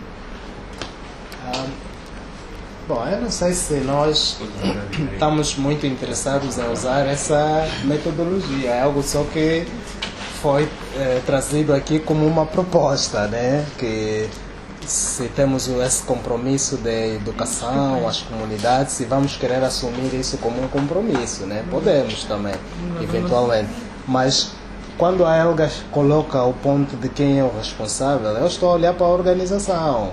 Bom, eu não sei se nós estamos muito interessados em usar essa metodologia. É algo só que foi trazido aqui como uma proposta, né? Que se temos esse compromisso de educação, as comunidades, se vamos querer assumir isso como um compromisso, né? Podemos também, eventualmente. Mas quando a Helga coloca o ponto de quem é o responsável, eu estou a olhar para a organização.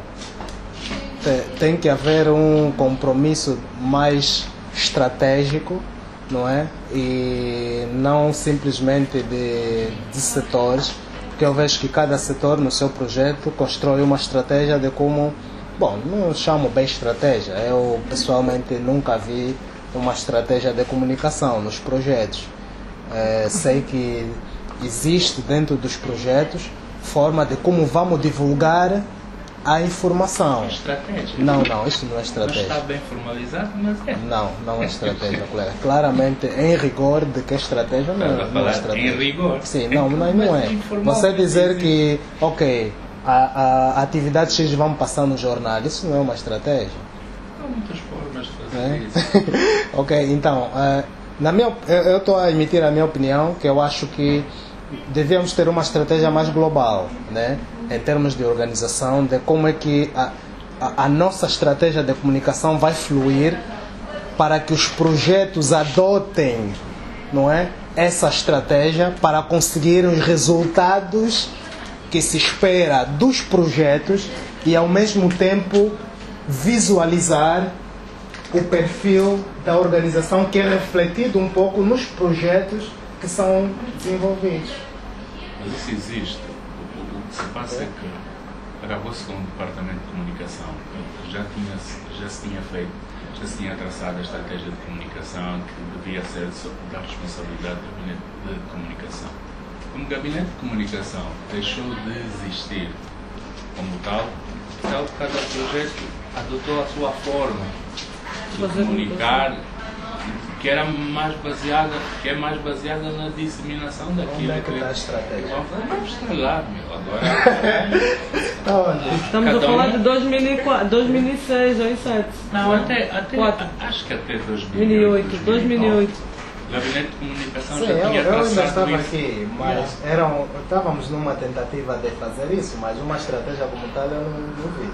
Tem que haver um compromisso mais estratégico, não é? E não simplesmente de setores, porque eu vejo que cada setor no seu projeto constrói uma estratégia de como... Bom, não chamo bem estratégia, eu pessoalmente nunca vi uma estratégia de comunicação nos projetos. Sei que existe dentro dos projetos forma de como vamos divulgar a informação. Estratégia? Não, isto não é estratégia. Não está bem formalizado, mas é. Não é estratégia, colega. Claramente, em rigor de que estratégia não é estratégia. Em rigor? Sim, não é. Você dizer que, ok, a atividade X vamos passar no jornal, isso não é uma estratégia? Há muitas formas de fazer isso. Ok, então, eu estou a emitir a minha opinião, que eu acho que devíamos ter uma estratégia mais global, né? Em termos de organização, de como é que a nossa estratégia de comunicação vai fluir para que os projetos adotem, não é, essa estratégia para conseguir os resultados que se espera dos projetos e ao mesmo tempo visualizar o perfil da organização que é refletido um pouco nos projetos que são desenvolvidos. Mas isso existe. O que se passa é que acabou-se com o Departamento de Comunicação. Já se tinha traçado a estratégia de comunicação que devia ser da responsabilidade do Gabinete de Comunicação. Como o Gabinete de Comunicação deixou de existir como tal, cada projeto adotou a sua forma de comunicar, que é mais baseada na disseminação daquilo. Onde é que está a estratégia? Vamos estar lá, meu, agora. Estamos a falar de 2004, 2006, 2007. Não, até acho que até 2008. 2008. O Gabinete de Comunicação Sim, já tinha eu ainda traçado estava isso. aqui, mas estávamos numa tentativa de fazer isso, mas uma estratégia como tal eu não vi.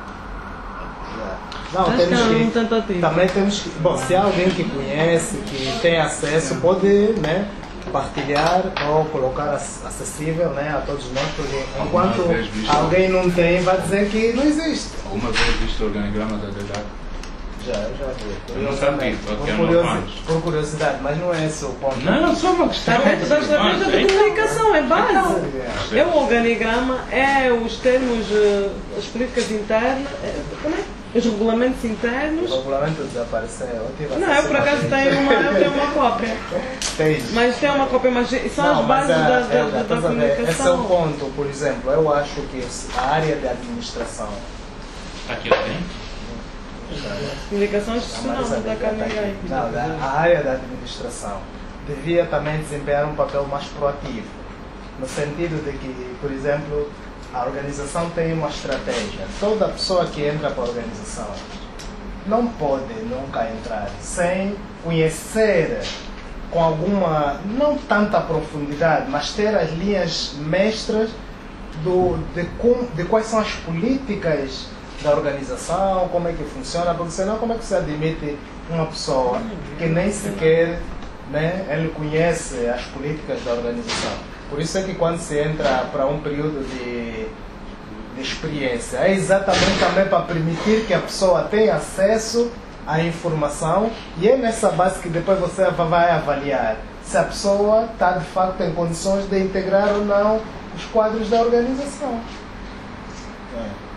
Não, Acho temos que que, é uma tentativa. também temos que, bom, se há alguém que conhece, que tem acesso, pode, né, partilhar ou colocar acessível, né, a todos nós, porque enquanto alguém não tem, vai dizer que não existe. Alguma vez visto o organigrama da DEDAC? Já vi. Eu não sabia, porque Por curiosidade, mas não é esse o ponto. Não, só uma questão. Da estratégia de comunicação, é base. É. É o organigrama, é os termos, as políticas internas, os regulamentos internos. O regulamento desapareceu. Não, eu por acaso tenho uma cópia. Tem. Mas tem uma cópia, mas são as bases da Esse é o comunicação. ponto, por exemplo, eu acho que a área de administração. Aqui tem? Comunicação institucional, não está cá ninguém. Não, a área da administração devia também desempenhar um papel mais proativo, no sentido de que, por exemplo, a organização tem uma estratégia. Toda pessoa que entra para a organização não pode nunca entrar sem conhecer com alguma, não tanta profundidade, mas ter as linhas mestras de quais são as políticas da organização, como é que funciona, porque senão como é que se admite uma pessoa que nem sequer, né, ele conhece as políticas da organização. Por isso é que quando se entra para um período de experiência, é exatamente também para permitir que a pessoa tenha acesso à informação e é nessa base que depois você vai avaliar se a pessoa está de facto em condições de integrar ou não os quadros da organização.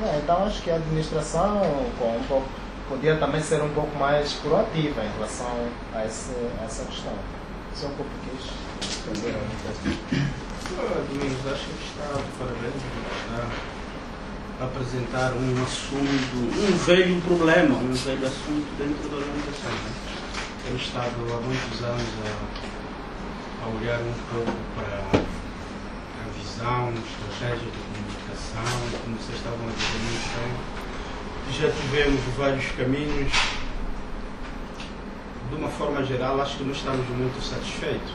Então acho que a administração podia também ser um pouco mais proativa em relação a essa questão. Só um pouco quis entender Domingos, acho que está de parabéns, está a apresentar um assunto, um velho problema, um velho assunto dentro da organização. Temos estado há muitos anos a olhar um pouco para a visão, estratégia de comunicação, como vocês estavam a dizer muito bem. Já tivemos vários caminhos. De uma forma geral, acho que não estamos muito satisfeitos.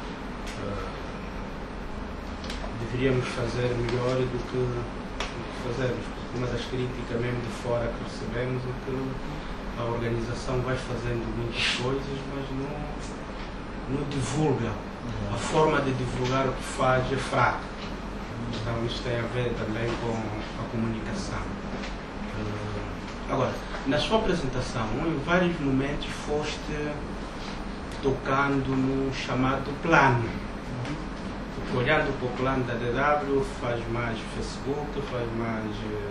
Deveríamos fazer melhor do que fazemos. Uma das críticas mesmo de fora que recebemos é que a organização vai fazendo muitas coisas, mas não divulga. A forma de divulgar o que faz é fraca. Então isso tem a ver também com a comunicação. Agora, na sua apresentação, em vários momentos foste tocando no chamado plano. Porque olhando para o plano da DW, faz mais Facebook, faz mais...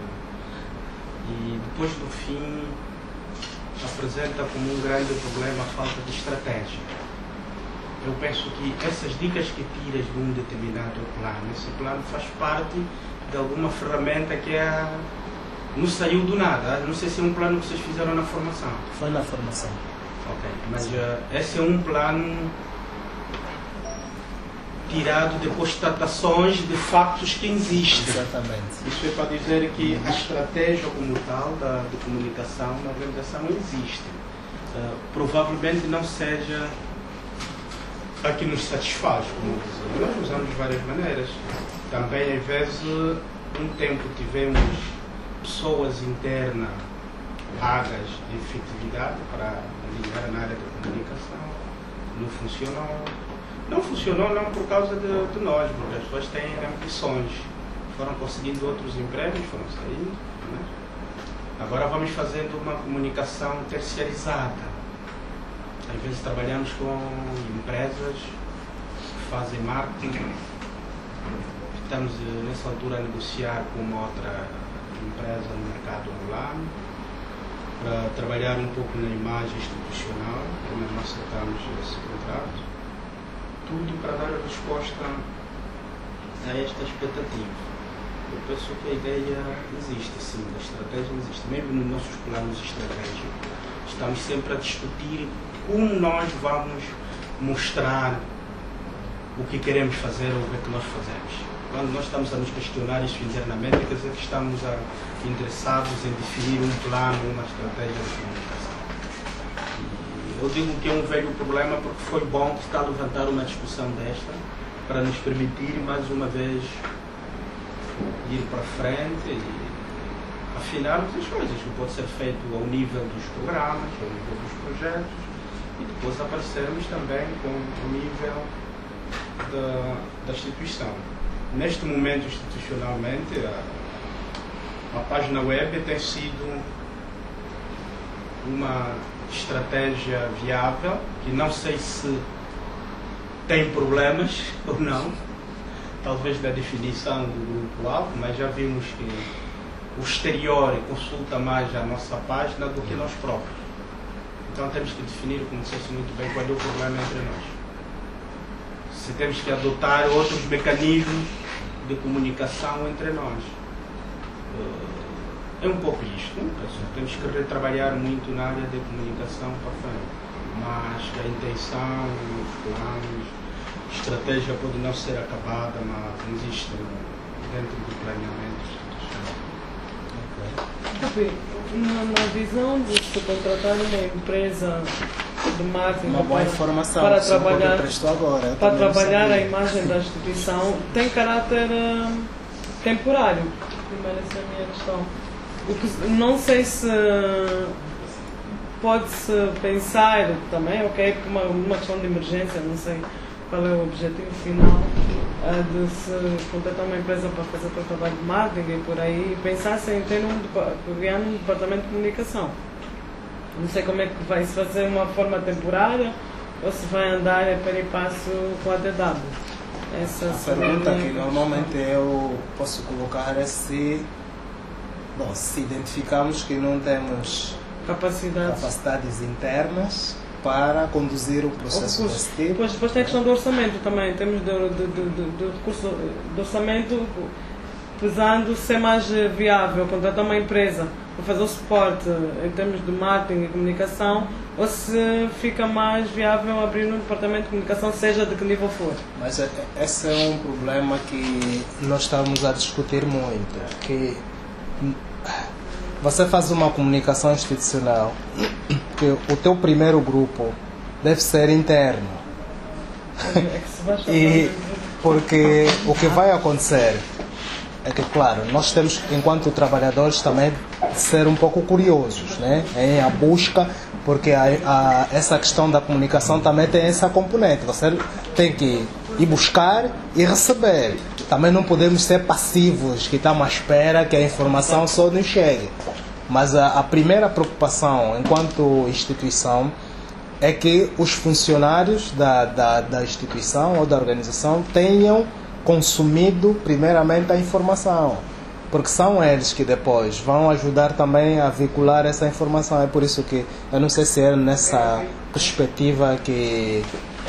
E depois do fim, apresenta como um grande problema a falta de estratégia. Eu penso que essas dicas que tiras de um determinado plano, esse plano faz parte de alguma ferramenta que não saiu do nada. Não sei se é um plano que vocês fizeram na formação. Foi na formação. Ok, mas esse é um plano tirado de constatações de factos que existem. Exatamente. Isso é para dizer que a estratégia como tal de comunicação na organização existe. Provavelmente não seja a que nos satisfaz, como dizer. Nós usamos várias maneiras. Também, às vezes, um tempo tivemos pessoas internas vagas de efetividade para ligar na área da comunicação. Não funcionou. Não funcionou não por causa de nós, porque as pessoas têm ambições. Foram conseguindo outros empregos, foram saindo. Né? Agora vamos fazendo uma comunicação terciarizada. Às vezes trabalhamos com empresas que fazem marketing. Estamos nessa altura a negociar com uma outra empresa no mercado online para trabalhar um pouco na imagem institucional, como nós aceitamos esse contrato. Tudo para dar a resposta a esta expectativa. Eu penso que a ideia existe, sim, a estratégia existe. Mesmo nos nossos planos estratégicos, estamos sempre a discutir como nós vamos mostrar o que queremos fazer ou o que é que nós fazemos. Quando nós estamos a nos questionar isso internamente, quer dizer que estamos interessados em definir um plano, uma estratégia de comunicação. Eu digo que é um velho problema porque foi bom estar a levantar uma discussão desta para nos permitir, mais uma vez, ir para frente e afinarmos as coisas, que pode ser feito ao nível dos programas, ao nível dos projetos, e depois aparecermos também com o nível da instituição. Neste momento, institucionalmente, a página web tem sido uma estratégia viável, que não sei se tem problemas ou não, talvez da definição do grupo-alvo, mas já vimos que o exterior consulta mais a nossa página do que nós próprios. Então temos que definir, como disseste muito bem, qual é o problema entre nós. Se temos que adotar outros mecanismos de comunicação entre nós. É um pouco isto. Temos que retrabalhar muito na área de comunicação para frente. Mas a intenção, os planos, a estratégia pode não ser acabada, mas existe dentro do planeamento institucional. Na visão de se contratar uma empresa de marketing uma boa informação para trabalhar, agora, para trabalhar a imagem da instituição, tem caráter temporário. Primeiro, essa é a minha questão. O que, não sei se pode-se pensar também, ok, uma questão de emergência, não sei qual é o objetivo final de se contratar uma empresa para fazer o trabalho de marketing e por aí, pensasse em ter criar um departamento de comunicação. Não sei como é que vai se fazer uma forma temporária ou se vai andar para e passo com a DW. Essa a pergunta que normalmente eu posso colocar é se Bom, se identificamos que não temos capacidades internas para conduzir um processo desse tipo. Depois tem a questão do orçamento também, em termos de recurso de orçamento, pesando ser mais viável contratar uma empresa para fazer o suporte em termos de marketing e comunicação, ou se fica mais viável abrir um departamento de comunicação, seja de que nível for. Mas esse é um problema que nós estamos a discutir muito, que você faz uma comunicação institucional, que o teu primeiro grupo deve ser interno. E porque o que vai acontecer é que, claro, nós temos, enquanto trabalhadores, também de ser um pouco curiosos, né? Em a busca, porque essa questão da comunicação também tem essa componente. Você tem que ir buscar e receber. Também não podemos ser passivos, que estamos à espera que a informação só nos chegue. Mas a primeira preocupação, enquanto instituição, é que os funcionários da instituição ou da organização tenham consumido primeiramente a informação, porque são eles que depois vão ajudar também a veicular essa informação. É por isso que eu não sei se é nessa perspectiva que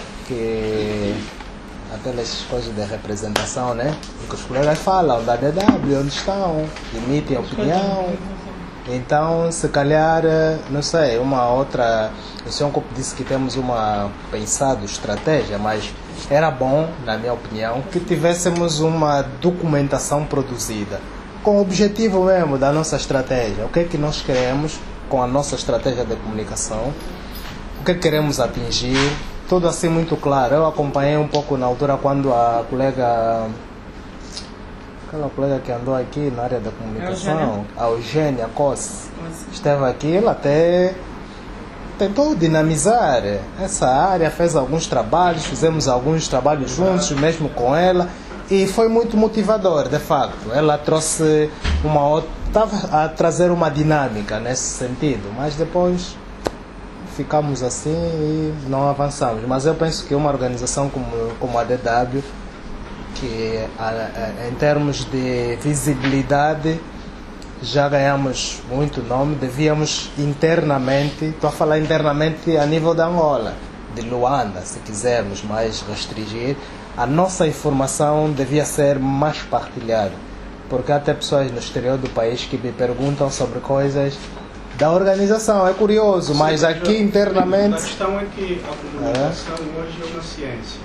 aquelas coisas de representação, né? Porque os colegas falam da DW, onde estão, emitem opinião. Então, se calhar, não sei, uma outra... O senhor disse que temos uma pensado estratégia, mas era bom, na minha opinião, que tivéssemos uma documentação produzida com o objetivo mesmo da nossa estratégia. O que é que nós queremos com a nossa estratégia de comunicação? O que é que queremos atingir? Tudo assim muito claro. Eu acompanhei um pouco na altura quando a colega... Aquela colega que andou aqui na área da comunicação, a Eugênia Cosse, esteve aqui, ela até tentou dinamizar essa área, fez alguns trabalhos, fizemos alguns trabalhos juntos, mesmo com ela, e foi muito motivador, de facto. Ela trouxe estava a trazer uma dinâmica nesse sentido, mas depois ficamos assim e não avançamos. Mas eu penso que uma organização como a DW, que em termos de visibilidade já ganhamos muito nome, devíamos internamente, estou a falar internamente a nível da Angola, de Luanda, se quisermos mais restringir, a nossa informação devia ser mais partilhada, porque há até pessoas no exterior do país que me perguntam sobre coisas da organização, é curioso, mas aqui internamente... A questão é que a comunicação hoje é uma ciência.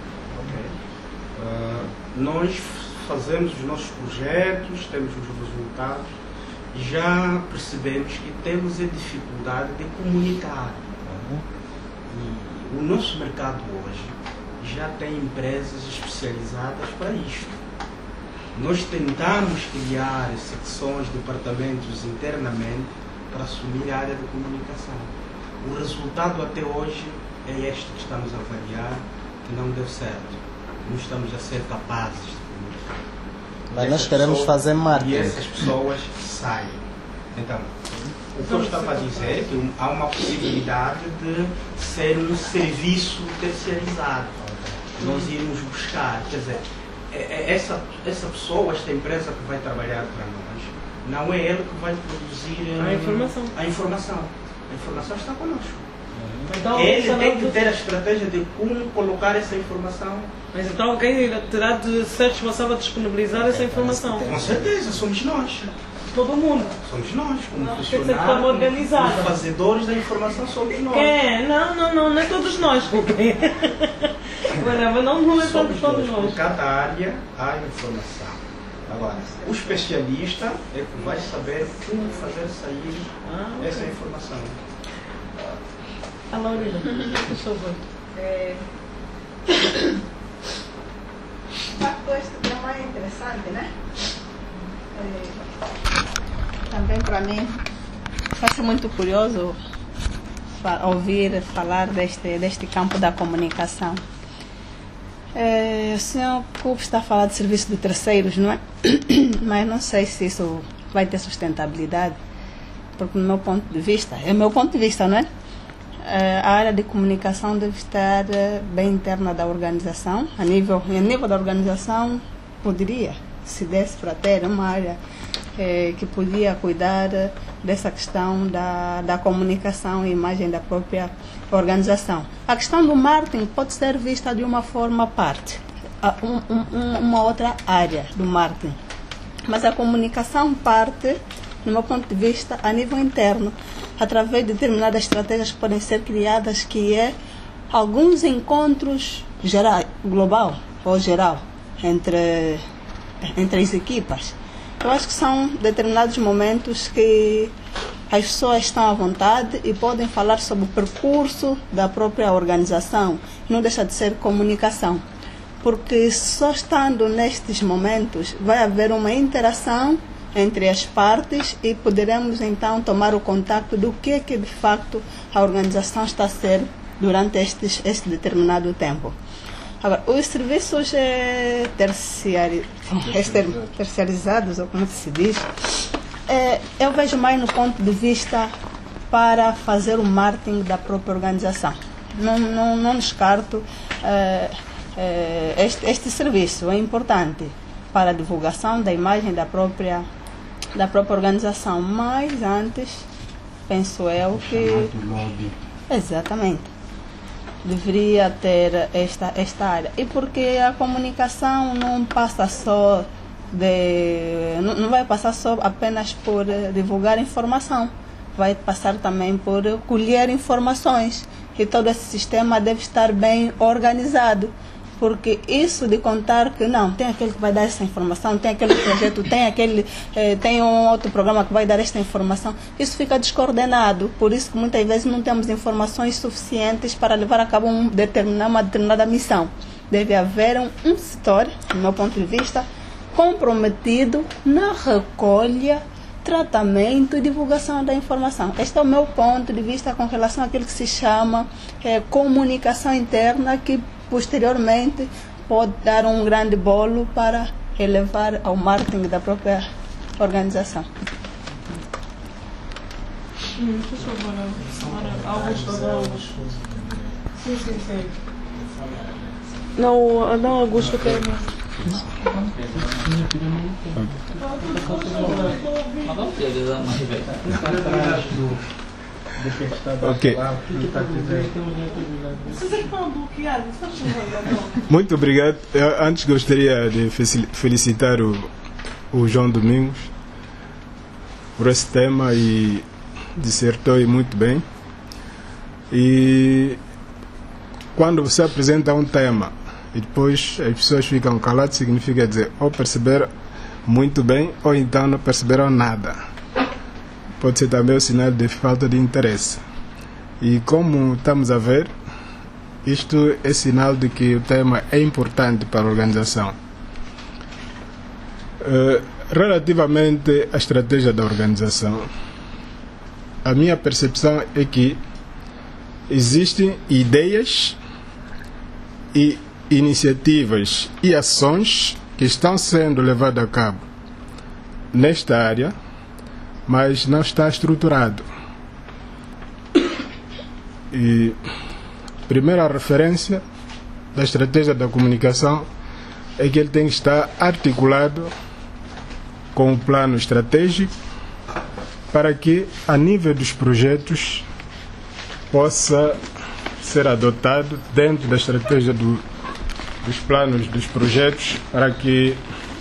Nós fazemos os nossos projetos, temos os resultados, já percebemos que temos a dificuldade de comunicar. E o nosso mercado hoje já tem empresas especializadas para isto. Nós tentamos criar secções, departamentos internamente para assumir a área de comunicação. O resultado até hoje é este que estamos a avaliar, que não deu certo. Não estamos a ser capazes de comunicar. Mas nós queremos fazer marketing. E essas pessoas saem. Então, o que eu estava a dizer é que há uma possibilidade de ser um serviço terceirizado. Nós irmos buscar, quer dizer, essa pessoa, esta empresa que vai trabalhar para nós, não é ele que vai produzir a informação. A informação está connosco. Então, ele tem que ter a estratégia de como colocar essa informação. Mas então quem terá de ser responsável de disponibilizar essa informação? Com certeza, somos nós. Todo mundo. Somos nós, como funcionários, os fazedores da informação somos nós. Não é todos nós. Não é todos nós. Em cada área há informação. Agora, o especialista é que vai saber como fazer sair essa informação. A Laurina, por favor. Este tema é interessante, né? Também para mim, acho muito curioso ouvir falar deste campo da comunicação. O senhor Cup está a falar de serviço de terceiros, não é? Mas não sei se isso vai ter sustentabilidade, porque no meu ponto de vista, é o meu ponto de vista, não é? A área de comunicação deve estar bem interna da organização. A nível da organização, poderia, se desse para ter uma área que podia cuidar dessa questão da comunicação e imagem da própria organização. A questão do marketing pode ser vista de uma forma à parte, uma outra área do marketing. Mas a comunicação parte, no meu ponto de vista, a nível interno, através de determinadas estratégias que podem ser criadas, que é alguns encontros global ou geral, entre as equipas. Eu acho que são determinados momentos que as pessoas estão à vontade e podem falar sobre o percurso da própria organização. Não deixa de ser comunicação. Porque só estando nestes momentos vai haver uma interação entre as partes e poderemos então tomar o contato do que de facto a organização está a ser durante este determinado tempo. Agora, os serviços terciarizados, ou como se diz, eu vejo mais no ponto de vista para fazer o marketing da própria organização. Não descarto este serviço, é importante para a divulgação da imagem da própria organização, mas antes, penso eu que... Exatamente. Deveria ter esta área. E porque a comunicação não passa só não vai passar só apenas por divulgar informação, vai passar também por colher informações. E todo esse sistema deve estar bem organizado. Porque isso de contar que não, tem aquele que vai dar essa informação, tem aquele projeto, tem um outro programa que vai dar esta informação, isso fica descoordenado. Por isso que muitas vezes não temos informações suficientes para levar a cabo uma determinada missão. Deve haver um setor, do meu ponto de vista, comprometido na recolha, tratamento e divulgação da informação. Este é o meu ponto de vista com relação àquilo que se chama comunicação interna, que posteriormente pode dar um grande bolo para elevar ao marketing da própria organização. Sim. Não, Augusto, quer. Ok. Muito obrigado. Eu antes gostaria de felicitar o João Domingos por esse tema e dissertou muito bem. E quando você apresenta um tema e depois as pessoas ficam caladas, significa dizer ou perceberam muito bem ou então não perceberam nada. Pode ser também um sinal de falta de interesse. E como estamos a ver, isto é sinal de que o tema é importante para a organização. Relativamente à estratégia da organização, a minha percepção é que existem ideias e iniciativas e ações que estão sendo levadas a cabo nesta área, mas não está estruturado. E a primeira referência da estratégia da comunicação é que ele tem que estar articulado com um plano estratégico para que, a nível dos projetos, possa ser adotado dentro da estratégia dos planos dos projetos, para que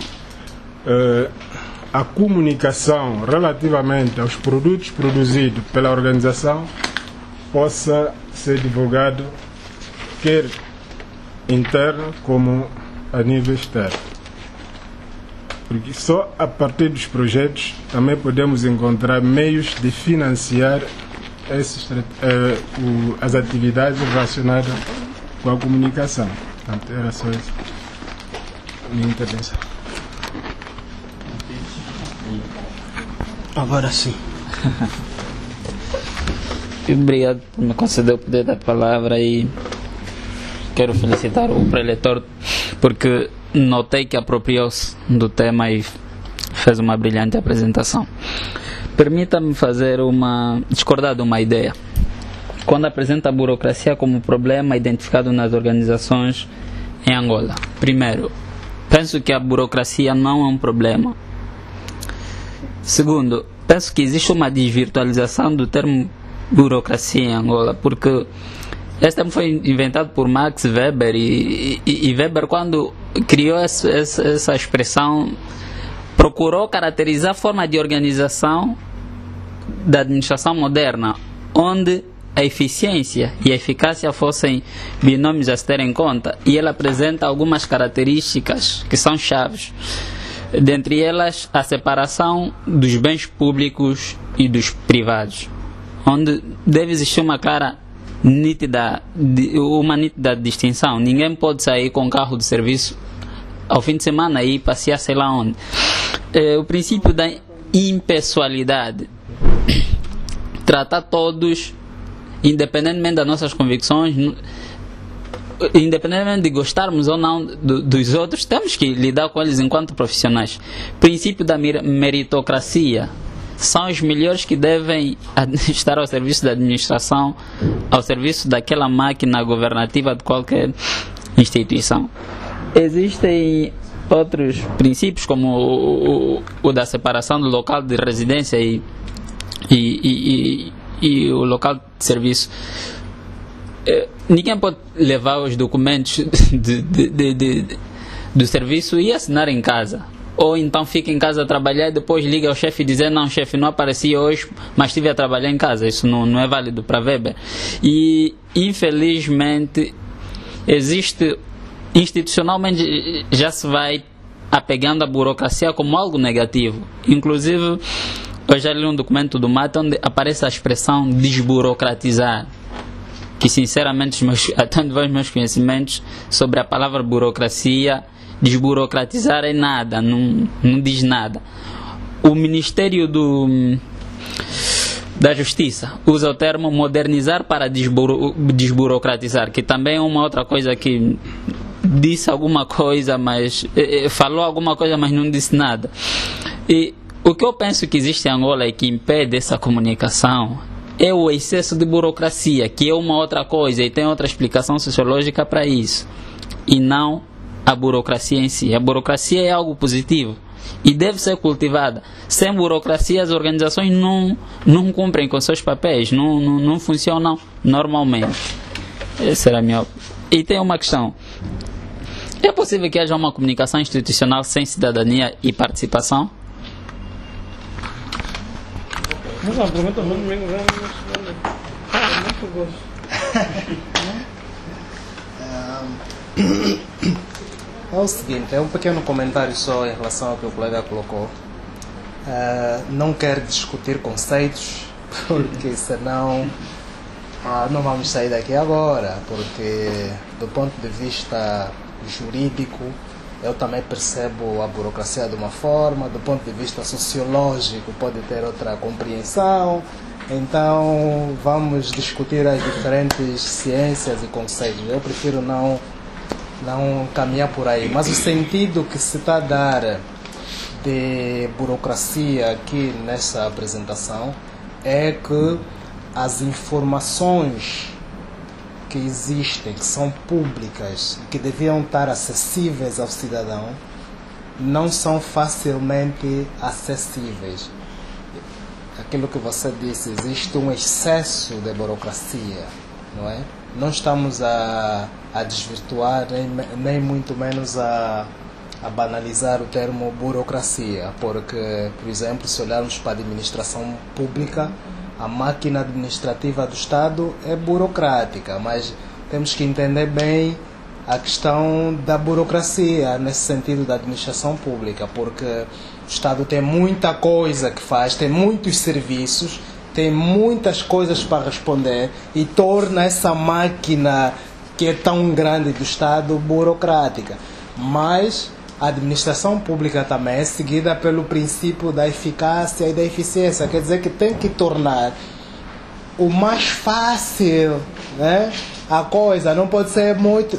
a comunicação relativamente aos produtos produzidos pela organização possa ser divulgado, quer interno como a nível externo. Porque só a partir dos projetos também podemos encontrar meios de financiar as atividades relacionadas com a comunicação. Portanto, era só isso a minha intervenção. Agora sim. Obrigado por me conceder o poder da palavra e quero felicitar o preletor porque notei que apropriou-se do tema e fez uma brilhante apresentação. Permita-me discordar de uma ideia. Quando apresenta a burocracia como problema identificado nas organizações em Angola, primeiro, penso que a burocracia não é um problema. Segundo, penso que existe uma desvirtualização do termo burocracia em Angola, porque esse termo foi inventado por Max Weber e Weber, quando criou essa expressão, procurou caracterizar a forma de organização da administração moderna, onde a eficiência e a eficácia fossem binômios a se ter em conta, e ele apresenta algumas características que são chaves, dentre elas a separação dos bens públicos e dos privados, onde deve existir uma nítida distinção. Ninguém pode sair com carro de serviço ao fim de semana e passear sei lá onde. O princípio da impessoalidade, tratar todos, independentemente das nossas convicções, independentemente de gostarmos ou não dos outros, temos que lidar com eles enquanto profissionais. Princípio da meritocracia, são os melhores que devem estar ao serviço da administração, ao serviço daquela máquina governativa de qualquer instituição. Existem outros princípios, como o da separação do local de residência e o local de serviço. Ninguém pode levar os documentos do serviço e assinar em casa. Ou então fica em casa a trabalhar e depois liga ao chefe e dizer: não, chefe, não apareci hoje, mas estive a trabalhar em casa. Isso não é válido para Weber. E infelizmente existe, institucionalmente já se vai apegando a burocracia como algo negativo. Inclusive, eu já li um documento do MAT onde aparece a expressão desburocratizar, que sinceramente, até onde vão os meus conhecimentos sobre a palavra burocracia, desburocratizar é nada, não diz nada. O Ministério da Justiça usa o termo modernizar para desburocratizar, que também é uma outra coisa que disse alguma coisa, mas falou alguma coisa, mas não disse nada. E o que eu penso que existe em Angola e que impede essa comunicação é o excesso de burocracia, que é uma outra coisa e tem outra explicação sociológica para isso, e não a burocracia em si. A burocracia é algo positivo e deve ser cultivada. Sem burocracia, as organizações não cumprem com seus papéis, não funcionam normalmente. Essa era a minha opinião. E tem uma questão: é possível que haja uma comunicação institucional sem cidadania e participação? Mas a pergunta muito bem, muito gosto. É o seguinte, é um pequeno comentário só em relação ao que o colega colocou. Não quero discutir conceitos, porque senão não vamos sair daqui agora, porque do ponto de vista jurídico eu também percebo a burocracia de uma forma, do ponto de vista sociológico pode ter outra compreensão. Então vamos discutir as diferentes ciências e conceitos. Eu prefiro não caminhar por aí, mas o sentido que se está a dar de burocracia aqui nessa apresentação é que as informações que existem, que são públicas, que deviam estar acessíveis ao cidadão, não são facilmente acessíveis. Aquilo que você disse, existe um excesso de burocracia, não é? Não estamos a desvirtuar, nem muito menos a banalizar o termo burocracia, porque, por exemplo, se olharmos para a administração pública, a máquina administrativa do Estado é burocrática, mas temos que entender bem a questão da burocracia nesse sentido da administração pública, porque o Estado tem muita coisa que faz, tem muitos serviços, tem muitas coisas para responder e torna essa máquina que é tão grande do Estado burocrática. Mas a administração pública também é seguida pelo princípio da eficácia e da eficiência, quer dizer que tem que tornar o mais fácil, né? A coisa não pode ser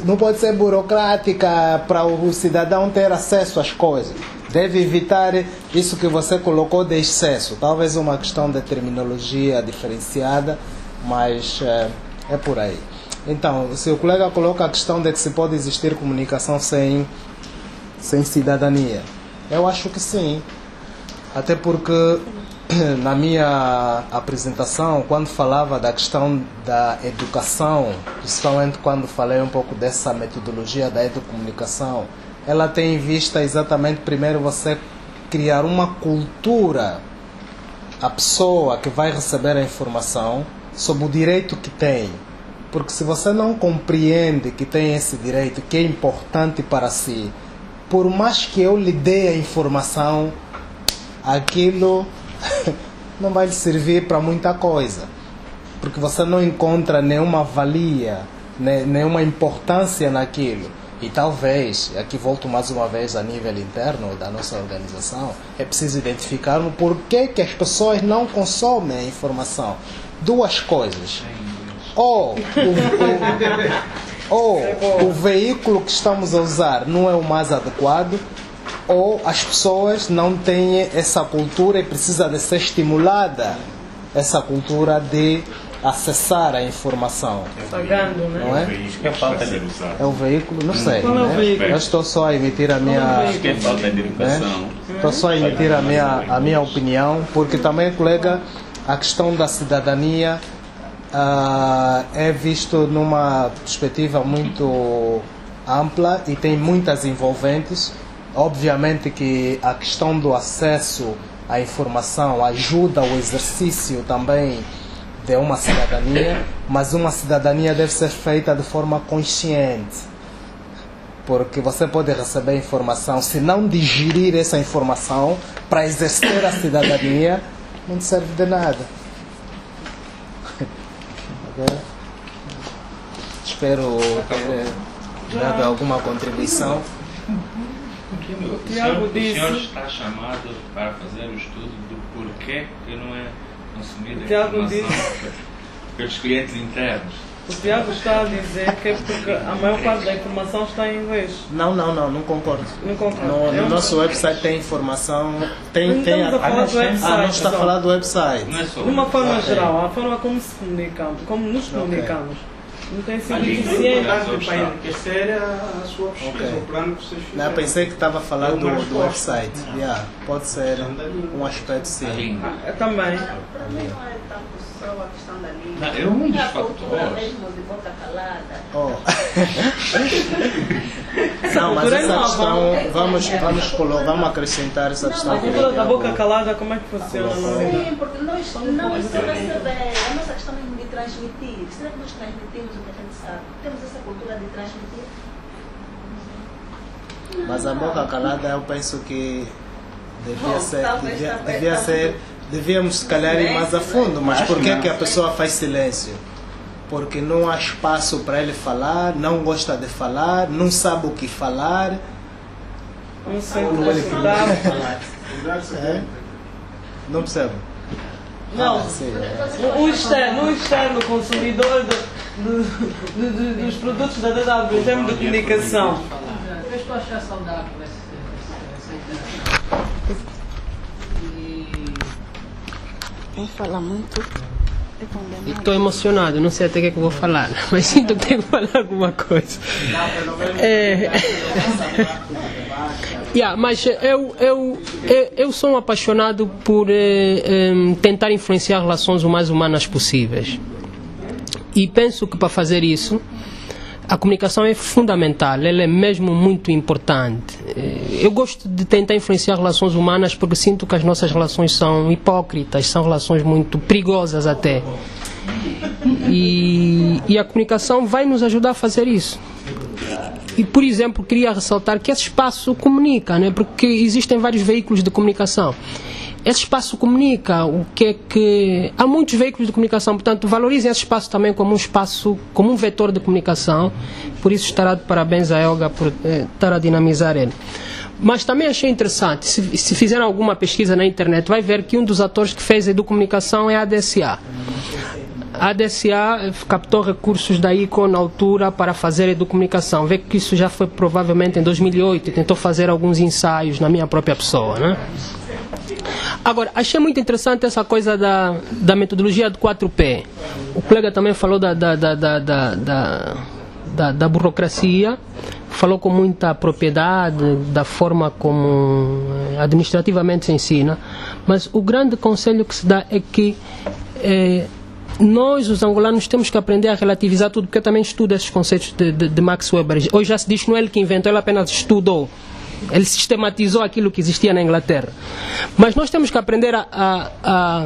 burocrática para o cidadão ter acesso às coisas. Deve evitar isso que você colocou de excesso. Talvez uma questão de terminologia diferenciada, mas é por aí. Então, se o colega coloca a questão de que se pode existir comunicação sem cidadania, eu acho que sim. Até porque na minha apresentação, quando falava da questão da educação, principalmente quando falei um pouco dessa metodologia da educomunicação, ela tem em vista exatamente primeiro você criar uma cultura, a pessoa que vai receber a informação, sobre o direito que tem. Porque se você não compreende que tem esse direito, que é importante para si, por mais que eu lhe dê a informação, aquilo não vai lhe servir para muita coisa. Porque você não encontra nenhuma valia, nenhuma importância naquilo. E talvez, aqui volto mais uma vez a nível interno da nossa organização, é preciso identificar o porquê que as pessoas não consomem a informação. Duas coisas. Ou o veículo que estamos a usar não é o mais adequado, ou as pessoas não têm essa cultura e precisa de ser estimulada essa cultura de acessar a informação. Pagando, né? Não é? Acho que é falta de usar. É o veículo? Não sei. Qual é o né? veículo? Eu estou só a emitir a minha... Acho que é falta de educação. Estou só a emitir a minha opinião, porque também, colega, a questão da cidadania é visto numa perspectiva muito ampla e tem muitas envolventes. Obviamente que a questão do acesso à informação ajuda o exercício também de uma cidadania, mas uma cidadania deve ser feita de forma consciente. Porque você pode receber informação, se não digerir essa informação para exercer a cidadania, não te serve de nada. Espero ter dado alguma contribuição. O senhor está chamado para fazer o estudo do porquê que não é consumida a informação pelos clientes internos. O Tiago está a dizer que é porque a maior parte da informação está em inglês. Não concordo. Não concordo. No nosso website tem informação. Não estamos a falar do website. não está a falar do website. Não é só De uma forma geral, a forma como se comunicamos, como nos comunicamos, não tem sido Ali, eficiente. Para enriquecer a sua pesquisa, o plano que vocês Não, fizeram. pensei que estava a falar É uma do resposta. website. Pode ser um aspecto a sim. língua. Também. Para mim não é tanto só a questão da língua. Não, é um dos a cultura fatores. mesmo de boca calada. Oh. Não, mas essa questão, vamos acrescentar essa questão. A cultura da boca calada, como é que funciona? Sim, porque nós não receber. A nossa questão mesmo de transmitir. Será que nós transmitimos o que a gente sabe? Temos essa cultura de transmitir? Mas a boca calada eu penso que devíamos se calhar ir mais a fundo. Mas por que a pessoa faz silêncio? Porque não há espaço para ele falar, não gosta de falar, não sabe o que falar. Não sei o É? Não percebe? Não, Sim. um externo consumidor dos produtos da DW em termos de comunicação. Eu estou a achar saudável essa ideia. Quem fala muito é condenado. Estou emocionado, não sei até o que é que vou falar, mas sinto que tenho que falar alguma coisa. Mas eu sou um apaixonado por tentar influenciar relações o mais humanas possíveis. E penso que para fazer isso, a comunicação é fundamental, ela é mesmo muito importante. Eu gosto de tentar influenciar relações humanas porque sinto que as nossas relações são hipócritas, são relações muito perigosas até. E a comunicação vai nos ajudar a fazer isso. E, por exemplo, queria ressaltar que esse espaço comunica, né? Porque existem vários veículos de comunicação. Esse espaço comunica o que é que... Há muitos veículos de comunicação, portanto, valorizem esse espaço também como um espaço, como um vetor de comunicação. Por isso estará de parabéns a Elga por estar a dinamizar ele. Mas também achei interessante, se fizeram alguma pesquisa na internet, vai ver que um dos atores que fez a educomunicação é a ADSA. A ADSA captou recursos da ICO na altura para fazer educomunicação. Vê que isso já foi provavelmente em 2008 e tentou fazer alguns ensaios na minha própria pessoa, né? Agora, achei muito interessante essa coisa da metodologia de 4P. O colega também falou da burocracia, falou com muita propriedade da forma como administrativamente se ensina, mas o grande conselho que se dá é que nós, os angolanos, temos que aprender a relativizar tudo, porque eu também estudo esses conceitos de Max Weber. Hoje já se diz que não é ele que inventou, ele apenas estudou. Ele sistematizou aquilo que existia na Inglaterra. Mas nós temos que aprender a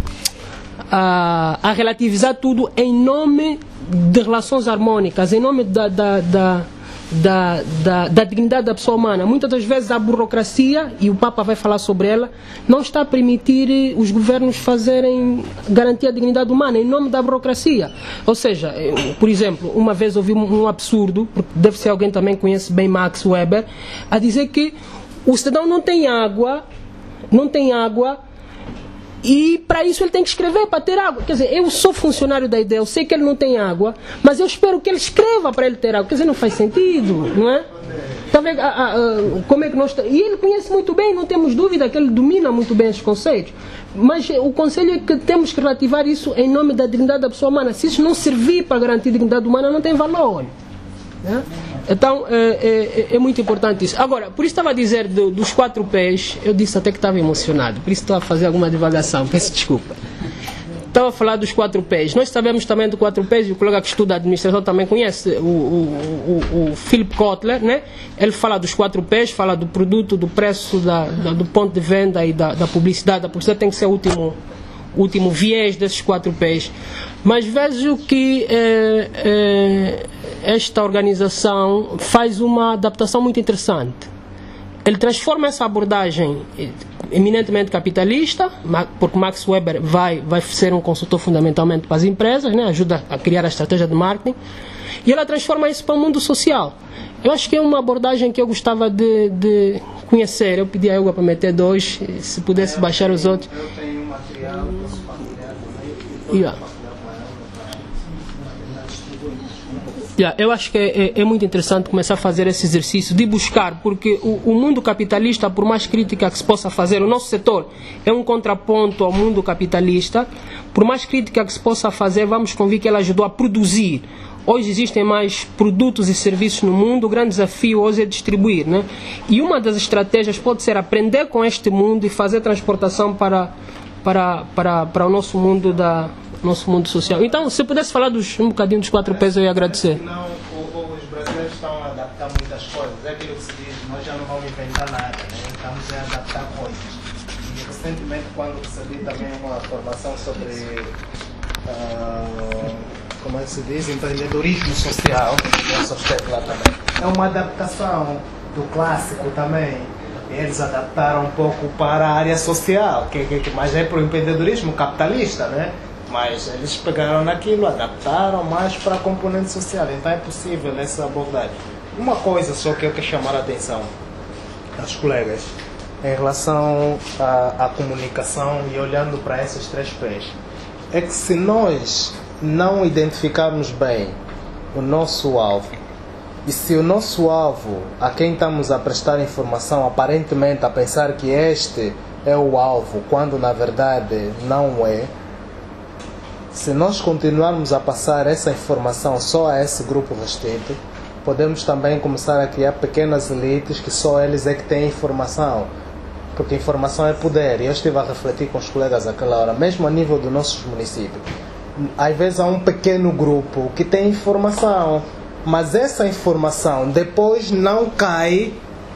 relativizar tudo em nome de relações harmônicas, em nome da dignidade da pessoa humana. Muitas das vezes a burocracia, e o Papa vai falar sobre ela, não está a permitir os governos garantir a dignidade humana em nome da burocracia. Ou seja, por exemplo, uma vez ouvi um absurdo, porque deve ser alguém também que conhece bem Max Weber, a dizer que o cidadão não tem água, e para isso ele tem que escrever para ter água. Quer dizer, eu sou funcionário da ideia, eu sei que ele não tem água, mas eu espero que ele escreva para ele ter água. Quer dizer, não faz sentido, não é? Tá vendo, como é que nós... E ele conhece muito bem, não temos dúvida que ele domina muito bem esses conceitos. Mas o conselho é que temos que relativar isso em nome da dignidade da pessoa humana. Se isso não servir para garantir a dignidade humana, não tem valor. Né? Então é muito importante isso. Agora, por isso estava a dizer dos 4 P's, eu disse até que estava emocionado, por isso estava a fazer alguma divagação, peço desculpa. Estava a falar dos 4 P's. Nós sabemos também do 4 P's, e o colega que estuda a administração também conhece, o Philip Kotler, né? Ele fala dos 4 P's, fala do produto, do preço, do ponto de venda e da publicidade. A publicidade tem que ser o último viés desses 4 P's. Mas vejo que esta organização faz uma adaptação muito interessante. Ele transforma essa abordagem eminentemente capitalista, porque Max Weber vai ser um consultor fundamentalmente para as empresas, né? Ajuda a criar a estratégia de marketing, e ela transforma isso para o mundo social. Eu acho que é uma abordagem que eu gostava de conhecer. Eu pedi a Elga para meter 2, se pudesse baixar os outros. Eu tenho um material, posso partilhar também. Eu acho que é muito interessante começar a fazer esse exercício de buscar, porque o mundo capitalista, por mais crítica que se possa fazer, o nosso setor é um contraponto ao mundo capitalista. Por mais crítica que se possa fazer, vamos convir que ela ajudou a produzir. Hoje existem mais produtos e serviços no mundo, o grande desafio hoje é distribuir, né? E uma das estratégias pode ser aprender com este mundo e fazer transportação para o nosso mundo nosso mundo social. Então, se pudesse falar um bocadinho dos 4 P's, eu ia agradecer. Não, os brasileiros estão a adaptar muitas coisas. É aquilo que se diz, nós já não vamos inventar nada, né? Estamos a adaptar coisas. E recentemente, quando recebi também uma formação sobre, como é que se diz, empreendedorismo social, eu sustento lá também. É uma adaptação do clássico também. Eles adaptaram um pouco para a área social, mas é para o empreendedorismo capitalista, né? Mas eles pegaram naquilo, adaptaram mais para a componente social. Então é possível essa abordagem. Uma coisa só que eu quero chamar a atenção aos colegas em relação à comunicação e olhando para esses 3 P's, é que se nós não identificarmos bem o nosso alvo, e se o nosso alvo, a quem estamos a prestar informação, aparentemente a pensar que este é o alvo, quando na verdade não é, se nós continuarmos a passar essa informação só a esse grupo restrito, podemos também começar a criar pequenas elites que só eles é que têm informação. Porque informação é poder. E eu estive a refletir com os colegas naquela hora, mesmo a nível dos nossos municípios. Às vezes há um pequeno grupo que tem informação, mas essa informação depois não cai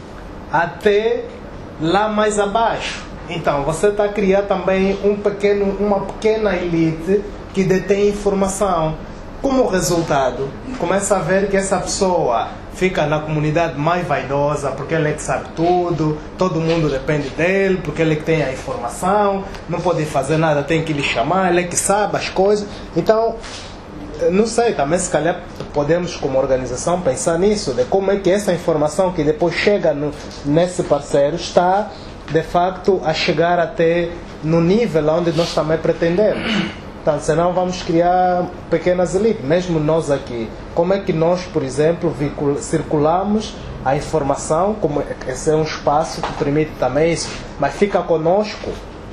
até lá mais abaixo. Então você está a criar também uma pequena elite que detém informação. Como resultado, começa a ver que essa pessoa fica na comunidade mais vaidosa, porque ele é que sabe tudo, todo mundo depende dele, porque ele é que tem a informação, não pode fazer nada, tem que lhe chamar, ele é que sabe as coisas. Então, não sei, também se calhar podemos como organização pensar nisso, de como é que essa informação que depois chega nesse parceiro está, de facto, a chegar até no nível onde nós também pretendemos. Então, senão vamos criar pequenas elites, mesmo nós aqui. Como é que nós, por exemplo, circulamos a informação, como esse é um espaço que permite também isso, mas fica conosco,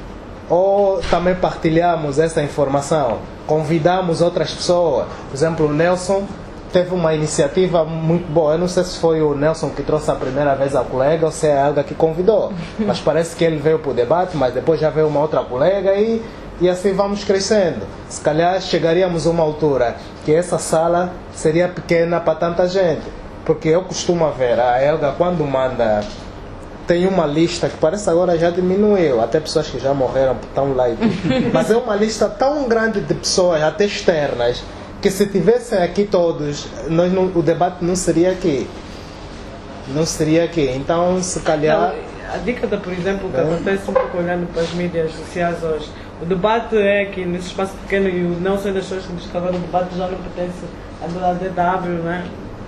ou também partilhamos essa informação, convidamos outras pessoas. Por exemplo, o Nelson teve uma iniciativa muito boa. Eu não sei se foi o Nelson que trouxe a primeira vez a colega ou se é a Helga que convidou. Mas parece que ele veio para o debate, mas depois já veio uma outra colega e assim vamos crescendo. Se calhar chegaríamos a uma altura que essa sala seria pequena para tanta gente. Porque eu costumo ver, a Helga quando manda, tem uma lista que parece agora já diminuiu, até pessoas que já morreram estão lá. Mas é uma lista tão grande de pessoas, até externas, que se tivessem aqui todos, o debate não seria aqui. Não seria aqui. Então, se calhar... A dica, por exemplo, que acontece um pouco olhando para as mídias sociais hoje, o debate é que nesse espaço pequeno, e não sei das pessoas que descreveram o debate já não pertence à DW, né?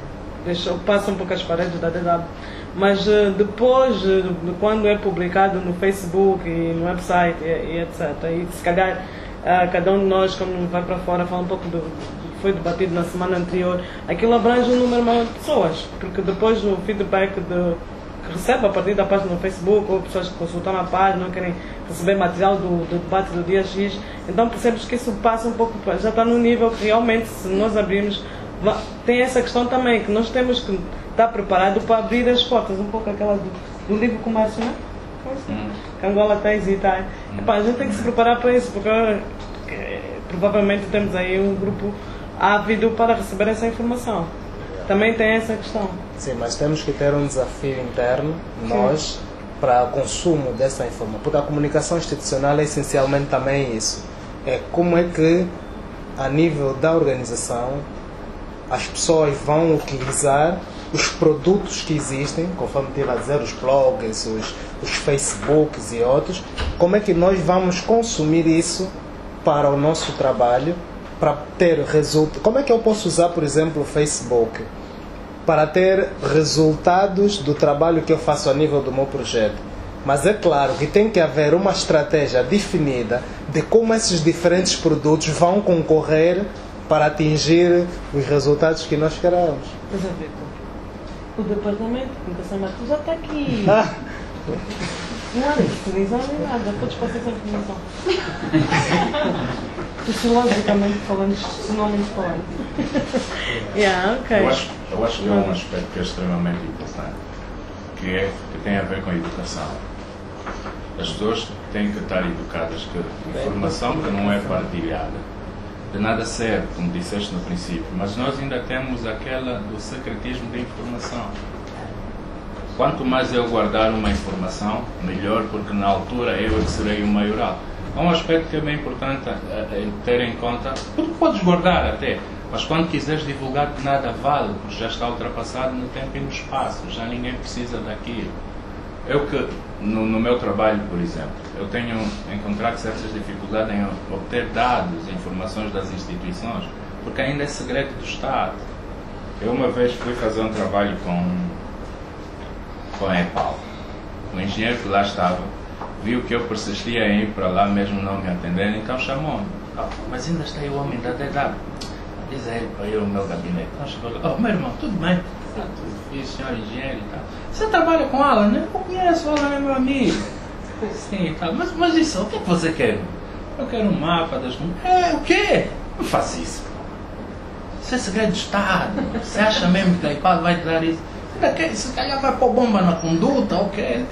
Passa um pouco as paredes da DW. Mas depois, quando é publicado no Facebook e no website e etc., e se calhar cada um de nós, quando vai para fora, fala um pouco do que foi debatido na semana anterior, aquilo abrange um número maior de pessoas, porque depois o feedback que recebe a partir da página no Facebook, ou pessoas que consultam a página, não querem receber material do debate do dia X, então percebes que isso passa um pouco, já está no nível que realmente, se nós abrirmos, tem essa questão também, que nós temos que estar preparados para abrir as portas, um pouco aquela do livre comércio, não é? Que Angola tem e tal. A gente tem que se preparar para isso, porque provavelmente temos aí um grupo ávido para receber essa informação. Também tem essa questão. Sim, mas temos que ter um desafio interno, nós, para o consumo dessa informação. Porque a comunicação institucional é essencialmente também isso. É como é que, a nível da organização, as pessoas vão utilizar os produtos que existem, conforme estive a dizer, os blogs, os Facebooks e outros, como é que nós vamos consumir isso para o nosso trabalho, para ter resultados. Como é que eu posso usar, por exemplo, o Facebook para ter resultados do trabalho que eu faço a nível do meu projeto? Mas é claro que tem que haver uma estratégia definida de como esses diferentes produtos vão concorrer para atingir os resultados que nós queremos. O departamento de comunicação Marcos já está aqui. Não há definição nem nada, podes passar essa informação. Sociologicamente falando, socialmente falando. Okay. Eu acho que é um aspecto que é extremamente importante, que tem a ver com a educação. As pessoas têm que estar educadas que informação que não é partilhada de nada serve, como disseste no princípio, mas nós ainda temos aquela do secretismo da informação. Quanto mais eu guardar uma informação, melhor, porque na altura eu é que serei o maioral. É um aspecto que é bem importante ter em conta, porque podes guardar até, mas quando quiseres divulgar, de nada vale, porque já está ultrapassado no tempo e no espaço, já ninguém precisa daquilo. Eu que, no meu trabalho, por exemplo, eu tenho encontrado certas dificuldades em obter dados, informações das instituições, porque ainda é segredo do Estado. Eu uma vez fui fazer um trabalho com a EPAL. O engenheiro que lá estava viu que eu persistia em ir para lá mesmo não me atendendo, então chamou-me. Mas ainda está aí o homem da DW. Diz aí para ir ao meu gabinete. Então chegou lá, meu irmão, tudo bem? Tudo fiz, senhor engenheiro e tal. Você trabalha com Alan, né? Eu conheço o Alan, é meu amigo. Sim e tal. Mas isso, o que é que você quer? Eu quero um mapa das... o quê? Não faça isso. Isso é segredo de Estado. Você acha mesmo que a IPAD vai te dar isso? Se calhar vai pôr bomba na conduta, ou quê?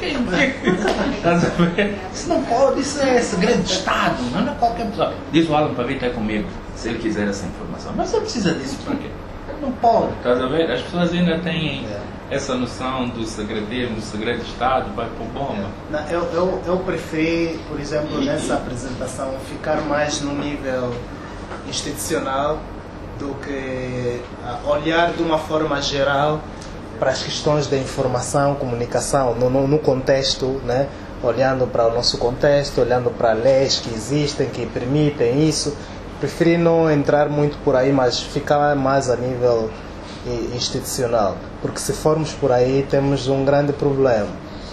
Isso não pode, isso é segredo de Estado. Não é qualquer pessoa. Diz o Alan para vir ter comigo, se ele quiser essa informação. Mas você precisa disso para quê? Não pode. Estás a ver? As pessoas ainda têm essa noção do segredismo, do segredo de Estado, vai pôr bomba. Eu preferi, por exemplo, nessa apresentação, ficar mais no nível institucional do que olhar de uma forma geral para as questões da informação, comunicação, no contexto, né? Olhando para o nosso contexto, olhando para leis que existem, que permitem isso. Preferi não entrar muito por aí, mas ficar mais a nível institucional. Porque se formos por aí, temos um grande problema.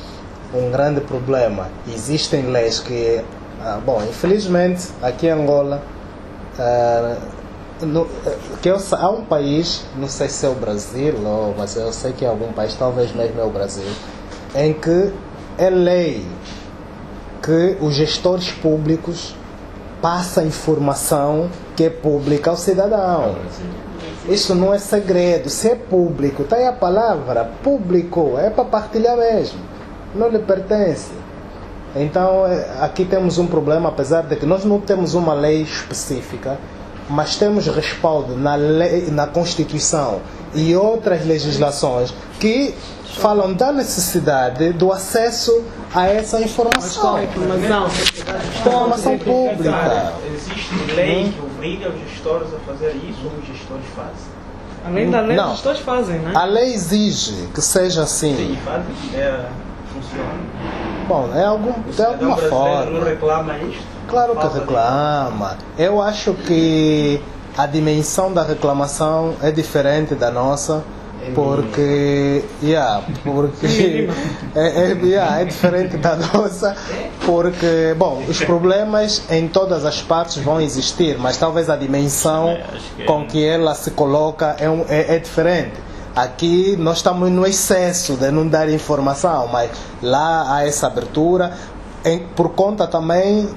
Existem leis que, infelizmente, aqui em Angola, há um país, não sei se é o Brasil, mas eu sei que é algum país, talvez mesmo é o Brasil, em que é lei que os gestores públicos passam informação que é pública ao cidadão. Isso não é segredo, se é público, está aí a palavra, público, é para partilhar mesmo, não lhe pertence. Então, aqui temos um problema, apesar de que nós não temos uma lei específica, mas temos respaldo na lei, na Constituição e outras legislações que falam da necessidade do acesso a essa informação. Informação pública. Existe lei que obriga os gestores a fazer isso ou os gestores fazem? Além da lei, os gestores fazem, né? A lei exige que seja assim. Sim, fazem. Funciona. Bom, de alguma forma. Não reclama isto? Claro que reclama. Eu acho que a dimensão da reclamação é diferente da nossa, porque é diferente da nossa, porque bom, os problemas em todas as partes vão existir, mas talvez a dimensão com que ela se coloca é diferente. Aqui nós estamos no excesso de não dar informação, mas lá há essa abertura por conta também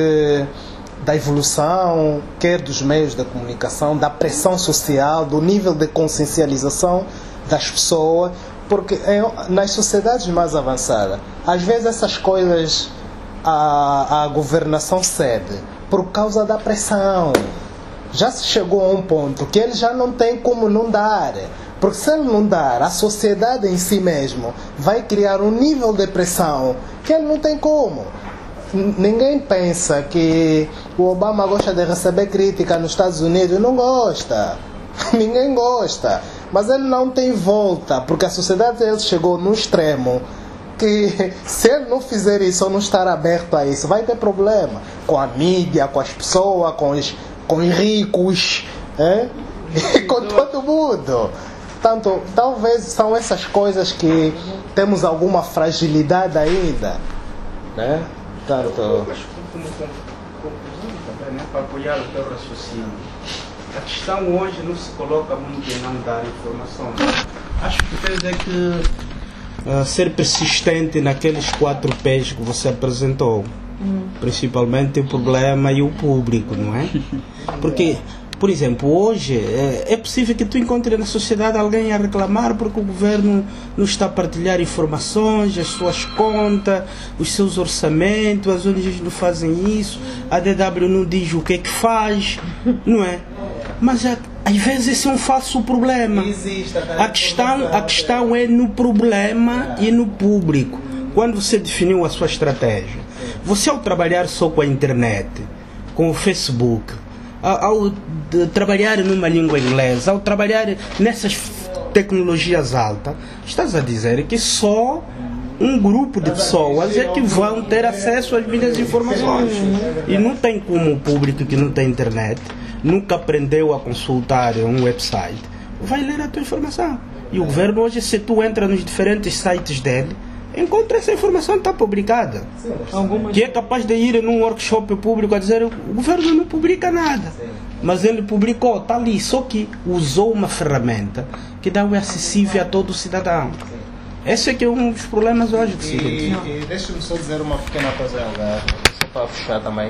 da evolução, quer dos meios de comunicação, da pressão social, do nível de consciencialização das pessoas, porque nas sociedades mais avançadas, às vezes essas coisas a governação cede por causa da pressão. Já se chegou a um ponto que ele já não tem como não dar. Porque se ele não dar, a sociedade em si mesmo vai criar um nível de pressão que ele não tem como. Ninguém pensa que o Obama gosta de receber crítica nos Estados Unidos. Não gosta. Ninguém gosta. Mas ele não tem volta, porque a sociedade dele chegou num extremo que se ele não fizer isso ou não estar aberto a isso, vai ter problema com a mídia, com as pessoas, com os ricos, e com todo mundo. Portanto, talvez são essas coisas que temos alguma fragilidade ainda, né? Tanto... Eu acho que como conclusão também, né, para apoiar o teu raciocínio, a questão hoje não se coloca muito em não dar informação. Acho que tens é que ser persistente naqueles 4 P's que você apresentou. Principalmente o problema e o público, não é? Porque... Por exemplo, hoje é possível que tu encontres na sociedade alguém a reclamar porque o governo não está a partilhar informações, as suas contas, os seus orçamentos, as ONGs não fazem isso, a DW não diz o que é que faz, não é? Mas às vezes esse é um falso problema. A questão é no problema e no público. Quando você definiu a sua estratégia, você ao trabalhar só com a internet, com o Facebook, ao trabalhar numa língua inglesa, ao trabalhar nessas tecnologias altas, estás a dizer que só um grupo de pessoas é que vão ter acesso às minhas informações. E não tem como o público que não tem internet, nunca aprendeu a consultar um website, vai ler a tua informação. E o governo hoje, se tu entra nos diferentes sites dele, encontra essa informação que está publicada. Que é capaz de ir num workshop público a dizer o governo não publica nada. Mas ele publicou, está ali, só que usou uma ferramenta que dá o acessível a todo cidadão. Esse é que é um dos problemas hoje. E deixa-me só dizer uma pequena coisa, só para fechar também.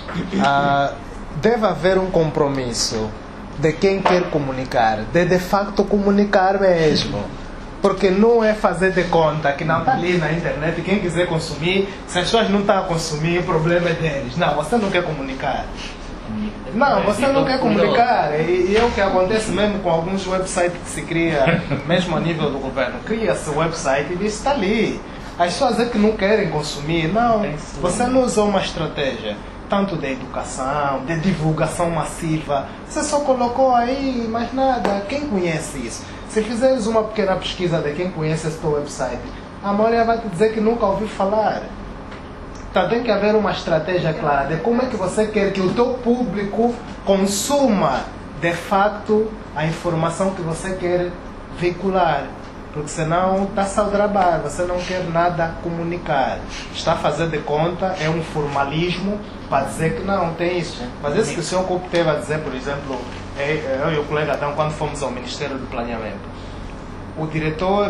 Deve haver um compromisso de quem quer comunicar, de facto comunicar mesmo. Porque não é fazer de conta que não está ali na internet, quem quiser consumir, se as pessoas não estão a consumir, o problema é deles. Não, você não quer comunicar. Não, você não quer comunicar. E é o que acontece mesmo com alguns websites que se cria, mesmo a nível do governo. Cria-se o website e diz, está ali. As pessoas é que não querem consumir. Não, você não usou uma estratégia, tanto de educação, de divulgação massiva. Você só colocou aí, mais nada. Quem conhece isso? Se fizeres uma pequena pesquisa de quem conhece esse teu website, a maioria vai te dizer que nunca ouviu falar. Então tem que haver uma estratégia clara de como é que você quer que o teu público consuma de facto a informação que você quer veicular. Porque senão está-se ao trabalho, você não quer nada comunicar. Está a fazer de conta, é um formalismo para dizer que não, tem isso. Mas esse que o senhor Coupe teve a dizer, por exemplo, eu e o colega Adão, quando fomos ao Ministério do Planeamento, o diretor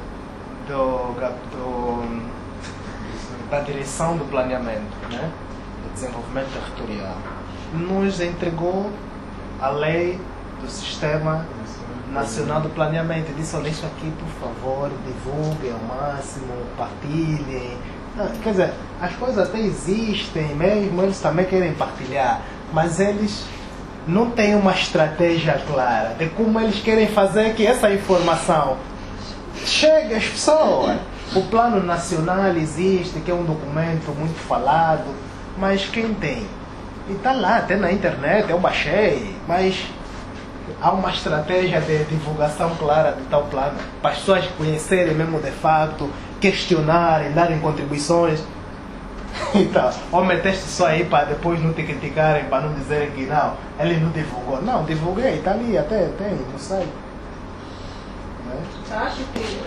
da direção do planeamento, né, do desenvolvimento territorial, nos entregou a lei do Sistema Nacional do Planeamento. Disse, olha, isso aqui, por favor, divulguem ao máximo, partilhem. Quer dizer, as coisas até existem mesmo, eles também querem partilhar, mas eles não têm uma estratégia clara de como eles querem fazer que essa informação chegue às pessoas. O Plano Nacional existe, que é um documento muito falado, mas quem tem? E está lá, até na internet, eu baixei, mas há uma estratégia de divulgação clara de tal plano, para as pessoas conhecerem mesmo de fato, questionarem, darem contribuições. Então, ou meteste só aí para depois não te criticarem, para não dizerem que não, ele não divulgou. Não, divulguei, está ali, até tem, não sei. Acho que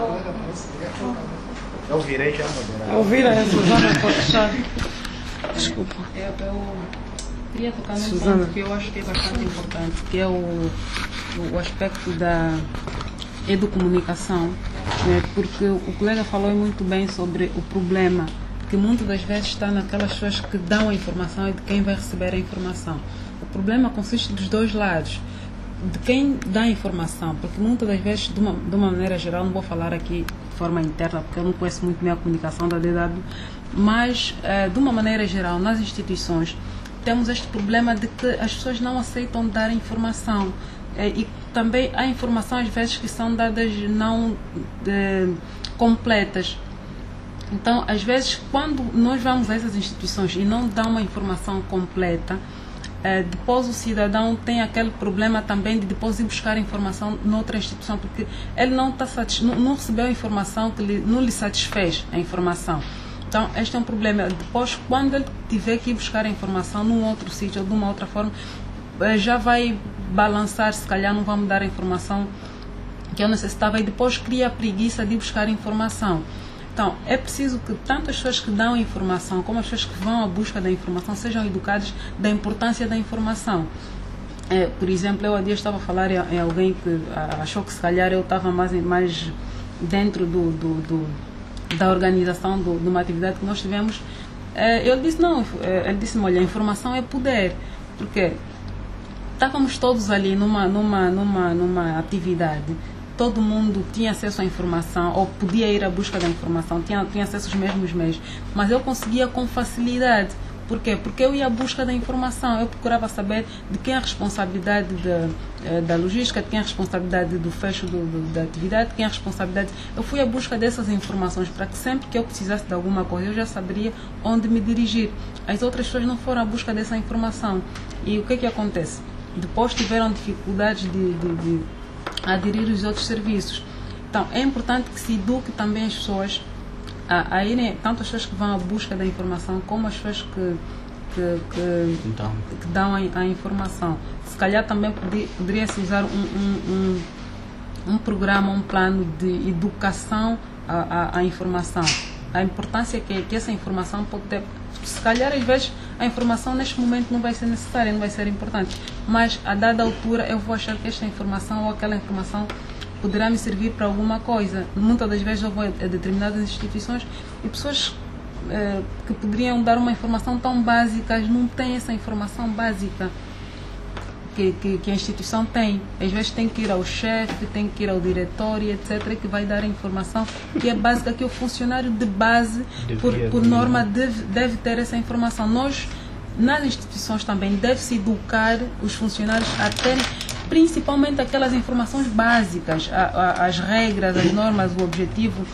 eu virei já moderado. eu virei a Suzana pode fechar. Desculpa. Eu queria tocar num Suzana. ponto que eu acho que é bastante importante, que é o aspecto da educomunicação, né? Porque o colega falou muito bem sobre o problema, que muitas das vezes está naquelas pessoas que dão a informação e de quem vai receber a informação. O problema consiste dos dois lados, de quem dá a informação, porque muitas das vezes, de uma maneira geral, não vou falar aqui de forma interna, porque eu não conheço muito bem a comunicação da DW, mas de uma maneira geral, nas instituições, temos este problema de que as pessoas não aceitam dar informação. E também há informação às vezes que são dadas não completas. Então, às vezes, quando nós vamos a essas instituições e não dá uma informação completa, depois o cidadão tem aquele problema também de depois ir buscar informação noutra instituição, porque ele não recebeu a informação que não lhe satisfez a informação. Então, este é um problema. Depois, quando ele tiver que ir buscar a informação num outro sítio ou de uma outra forma, já vai balançar, se calhar não vamos dar a informação que eu necessitava, e depois cria a preguiça de ir buscar a informação. Então, é preciso que tanto as pessoas que dão a informação como as pessoas que vão à busca da informação sejam educadas da importância da informação. Por exemplo, eu há dias estava a falar em alguém que achou que se calhar eu estava mais dentro da organização de uma atividade que nós tivemos. Eu disse, não, ele disse-me, olha, a informação é poder, porque estávamos todos ali numa atividade, todo mundo tinha acesso à informação, ou podia ir à busca da informação, tinha acesso aos mesmos meios, mas eu conseguia com facilidade. Por quê? Porque eu ia à busca da informação, eu procurava saber de quem é a responsabilidade da logística, de quem é a responsabilidade do fecho da atividade, de quem é a responsabilidade. Eu fui à busca dessas informações para que sempre que eu precisasse de alguma coisa, eu já saberia onde me dirigir. As outras pessoas não foram à busca dessa informação. E o que acontece? Depois tiveram dificuldades de aderir aos outros serviços. Então, é importante que se eduque também as pessoas a irem, tanto as pessoas que vão à busca da informação, como as pessoas que dão a informação. Se calhar também poderia-se usar um programa, um plano de educação à informação. A importância que essa informação pode ter. Se calhar, às vezes, a informação neste momento não vai ser necessária, não vai ser importante, mas a dada altura eu vou achar que esta informação ou aquela informação poderá me servir para alguma coisa. Muitas das vezes eu vou a determinadas instituições e pessoas que poderiam dar uma informação tão básica não têm essa informação básica que a instituição tem. Às vezes tem que ir ao chefe, tem que ir ao diretório, etc., que vai dar a informação que é básica, que o funcionário de base, por norma, deve ter essa informação. Nós, nas instituições também, deve-se educar os funcionários a ter principalmente aquelas informações básicas, as regras, as normas, o objetivo,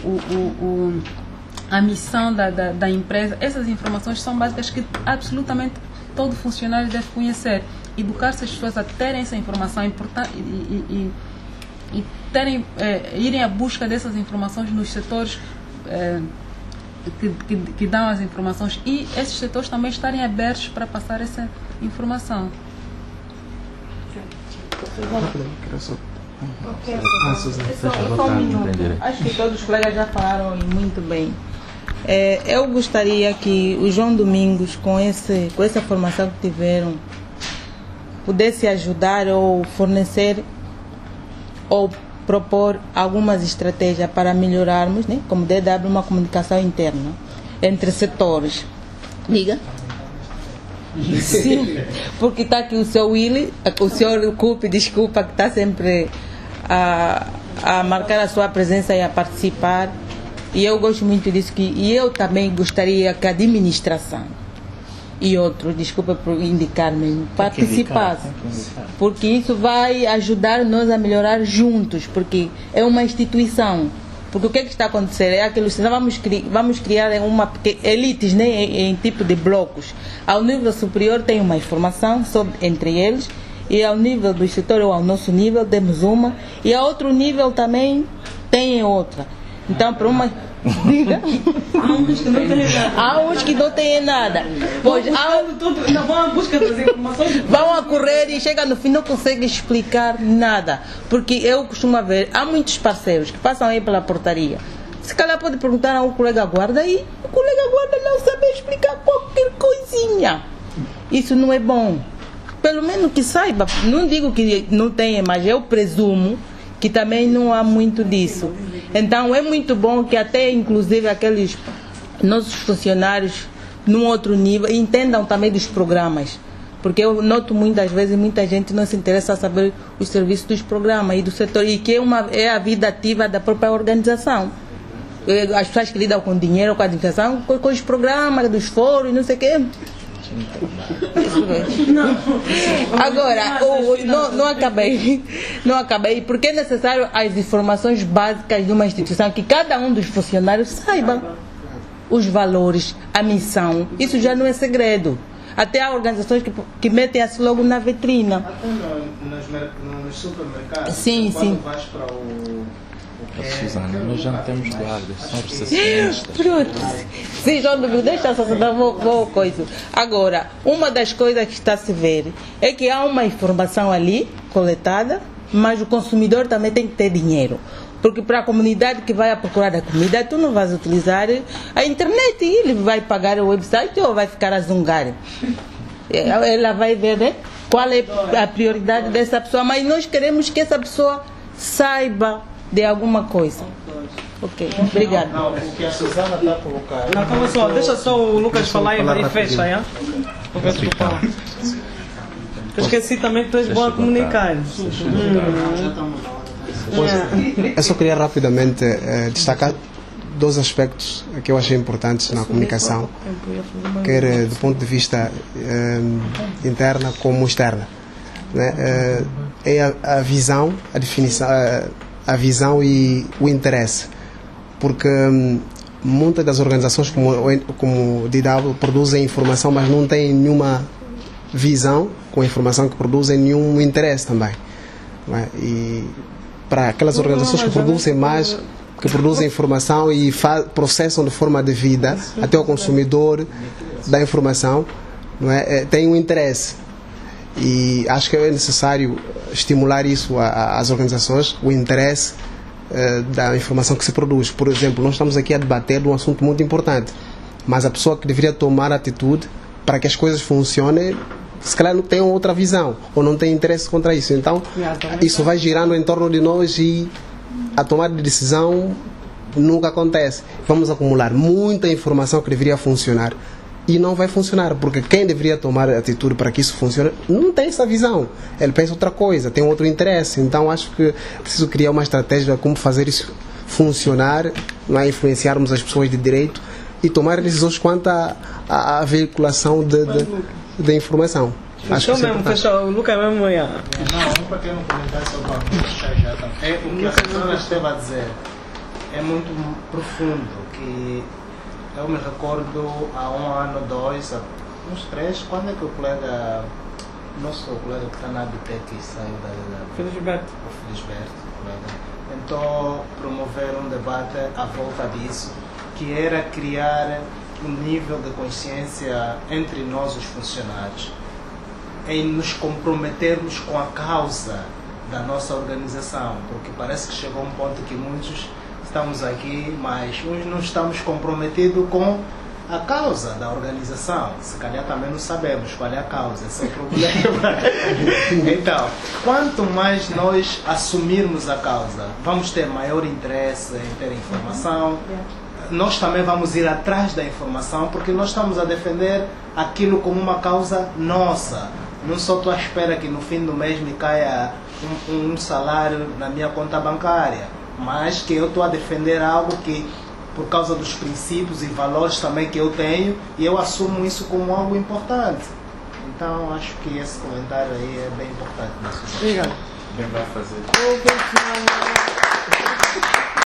a missão da empresa. Essas informações são básicas que absolutamente todo funcionário deve conhecer. Educar-se as pessoas a terem essa informação importante e irem à busca dessas informações nos setores que dão as informações, e esses setores também estarem abertos para passar essa informação. Só um minuto. Acho que todos os colegas já falaram e muito bem. Eu gostaria que o João Domingos, com essa formação que tiveram, pudesse ajudar ou fornecer ou propor algumas estratégias para melhorarmos, né, como DW, uma comunicação interna entre setores. Diga. Sim, porque está aqui o seu Willy, o senhor Cupe, desculpa, que está sempre a marcar a sua presença e a participar. E eu gosto muito disso. E eu também gostaria que a administração e outros, desculpa por indicar mesmo, participassem. Porque isso vai ajudar nós a melhorar juntos, porque é uma instituição. Porque o que está acontecendo é aquilo, vamos criar elites, né, em tipo de blocos. Ao nível superior tem uma informação entre eles, e ao nível do escritório ou ao nosso nível temos uma, e a outro nível também tem outra. Então, para uma... Diga. Há uns que não têm nada. Há uns que não têm nada. Pois, vão à busca das informações. Vão a correr e chega no fim não conseguem explicar nada. Porque eu costumo ver, há muitos parceiros que passam aí pela portaria. Se calhar pode perguntar a um colega guarda e o colega guarda não sabe explicar qualquer coisinha. Isso não é bom. Pelo menos que saiba. Não digo que não tenha, mas eu presumo que também não há muito disso. Então é muito bom que até inclusive aqueles nossos funcionários num outro nível entendam também dos programas. Porque eu noto muitas vezes muita gente não se interessa a saber os serviços dos programas e do setor, e que é a vida ativa da própria organização. As pessoas que lidam com dinheiro, com a administração, com os programas, dos fóruns, não sei o quê. Agora, não acabei, porque é necessário as informações básicas de uma instituição, que cada um dos funcionários saiba os valores, a missão. Isso já não é segredo. Até há organizações que metem assim logo na vitrina. Até nos supermercados. Sim, sim. Quando vais para Susana, nós já não temos guardas, são recepcionistas. Pronto. Sim, João, deixa só dar uma coisa. Agora, uma das coisas que está a se ver é que há uma informação ali coletada, mas o consumidor também tem que ter dinheiro. Porque para a comunidade que vai a procurar a comida, tu não vais utilizar a internet e ele vai pagar o website ou vai ficar a zungar. Ela vai ver, né, qual é a prioridade dessa pessoa, mas nós queremos que essa pessoa saiba de alguma coisa. Ok, obrigado. Não, o que a Susana está a colocar. Não, calma só, deixa só o Lucas falar e fecha, já? Porque tu fala. Eu esqueci também que tu és bom a comunicar. Eu só queria rapidamente destacar dois aspectos que eu achei importantes na comunicação, quer do ponto de vista interna como externa. Né? É a visão, a definição, a visão e o interesse, porque muitas das organizações como o DW produzem informação, mas não têm nenhuma visão com a informação que produzem, nenhum interesse também. Né? E para aquelas organizações que produzem mais, que produzem informação e processam de forma devida até o consumidor da informação, não é? Tem um interesse. E acho que é necessário estimular isso às organizações, o interesse da informação que se produz. Por exemplo, nós estamos aqui a debater de um assunto muito importante, mas a pessoa que deveria tomar atitude para que as coisas funcionem, se calhar não tem outra visão ou não tem interesse contra isso. Então, isso vai girando em torno de nós e a tomada de decisão nunca acontece. Vamos acumular muita informação que deveria funcionar e não vai funcionar, porque quem deveria tomar atitude para que isso funcione não tem essa visão. Ele pensa outra coisa, tem outro interesse. Então, acho que preciso criar uma estratégia de como fazer isso funcionar, não é? Influenciarmos as pessoas de direito e tomar decisões quanto à veiculação da informação. Acho que mesmo, fechou. O Lucas mesmo ia. Não, um pequeno comentário só para fechar já também. O que a Susana esteve a dizer é muito profundo, que eu me recordo há 1 ano, 2, uns 3, quando é que o colega, nosso colega que está na Abitec saiu da Felisberto, tentou promover um debate à volta disso, que era criar um nível de consciência entre nós, os funcionários, em nos comprometermos com a causa da nossa organização, porque parece que chegou um ponto que muitos estamos aqui, mas uns não estamos comprometidos com a causa da organização. Se calhar também não sabemos qual é a causa, esse é o problema. Então, quanto mais nós assumirmos a causa, vamos ter maior interesse em ter informação, nós também vamos ir atrás da informação, porque nós estamos a defender aquilo como uma causa nossa. Não só estou à espera que no fim do mês me caia um salário na minha conta bancária, mas que eu estou a defender algo que, por causa dos princípios e valores também que eu tenho, e eu assumo isso como algo importante. Então acho que esse comentário aí é bem importante. Obrigado. Quem vai fazer?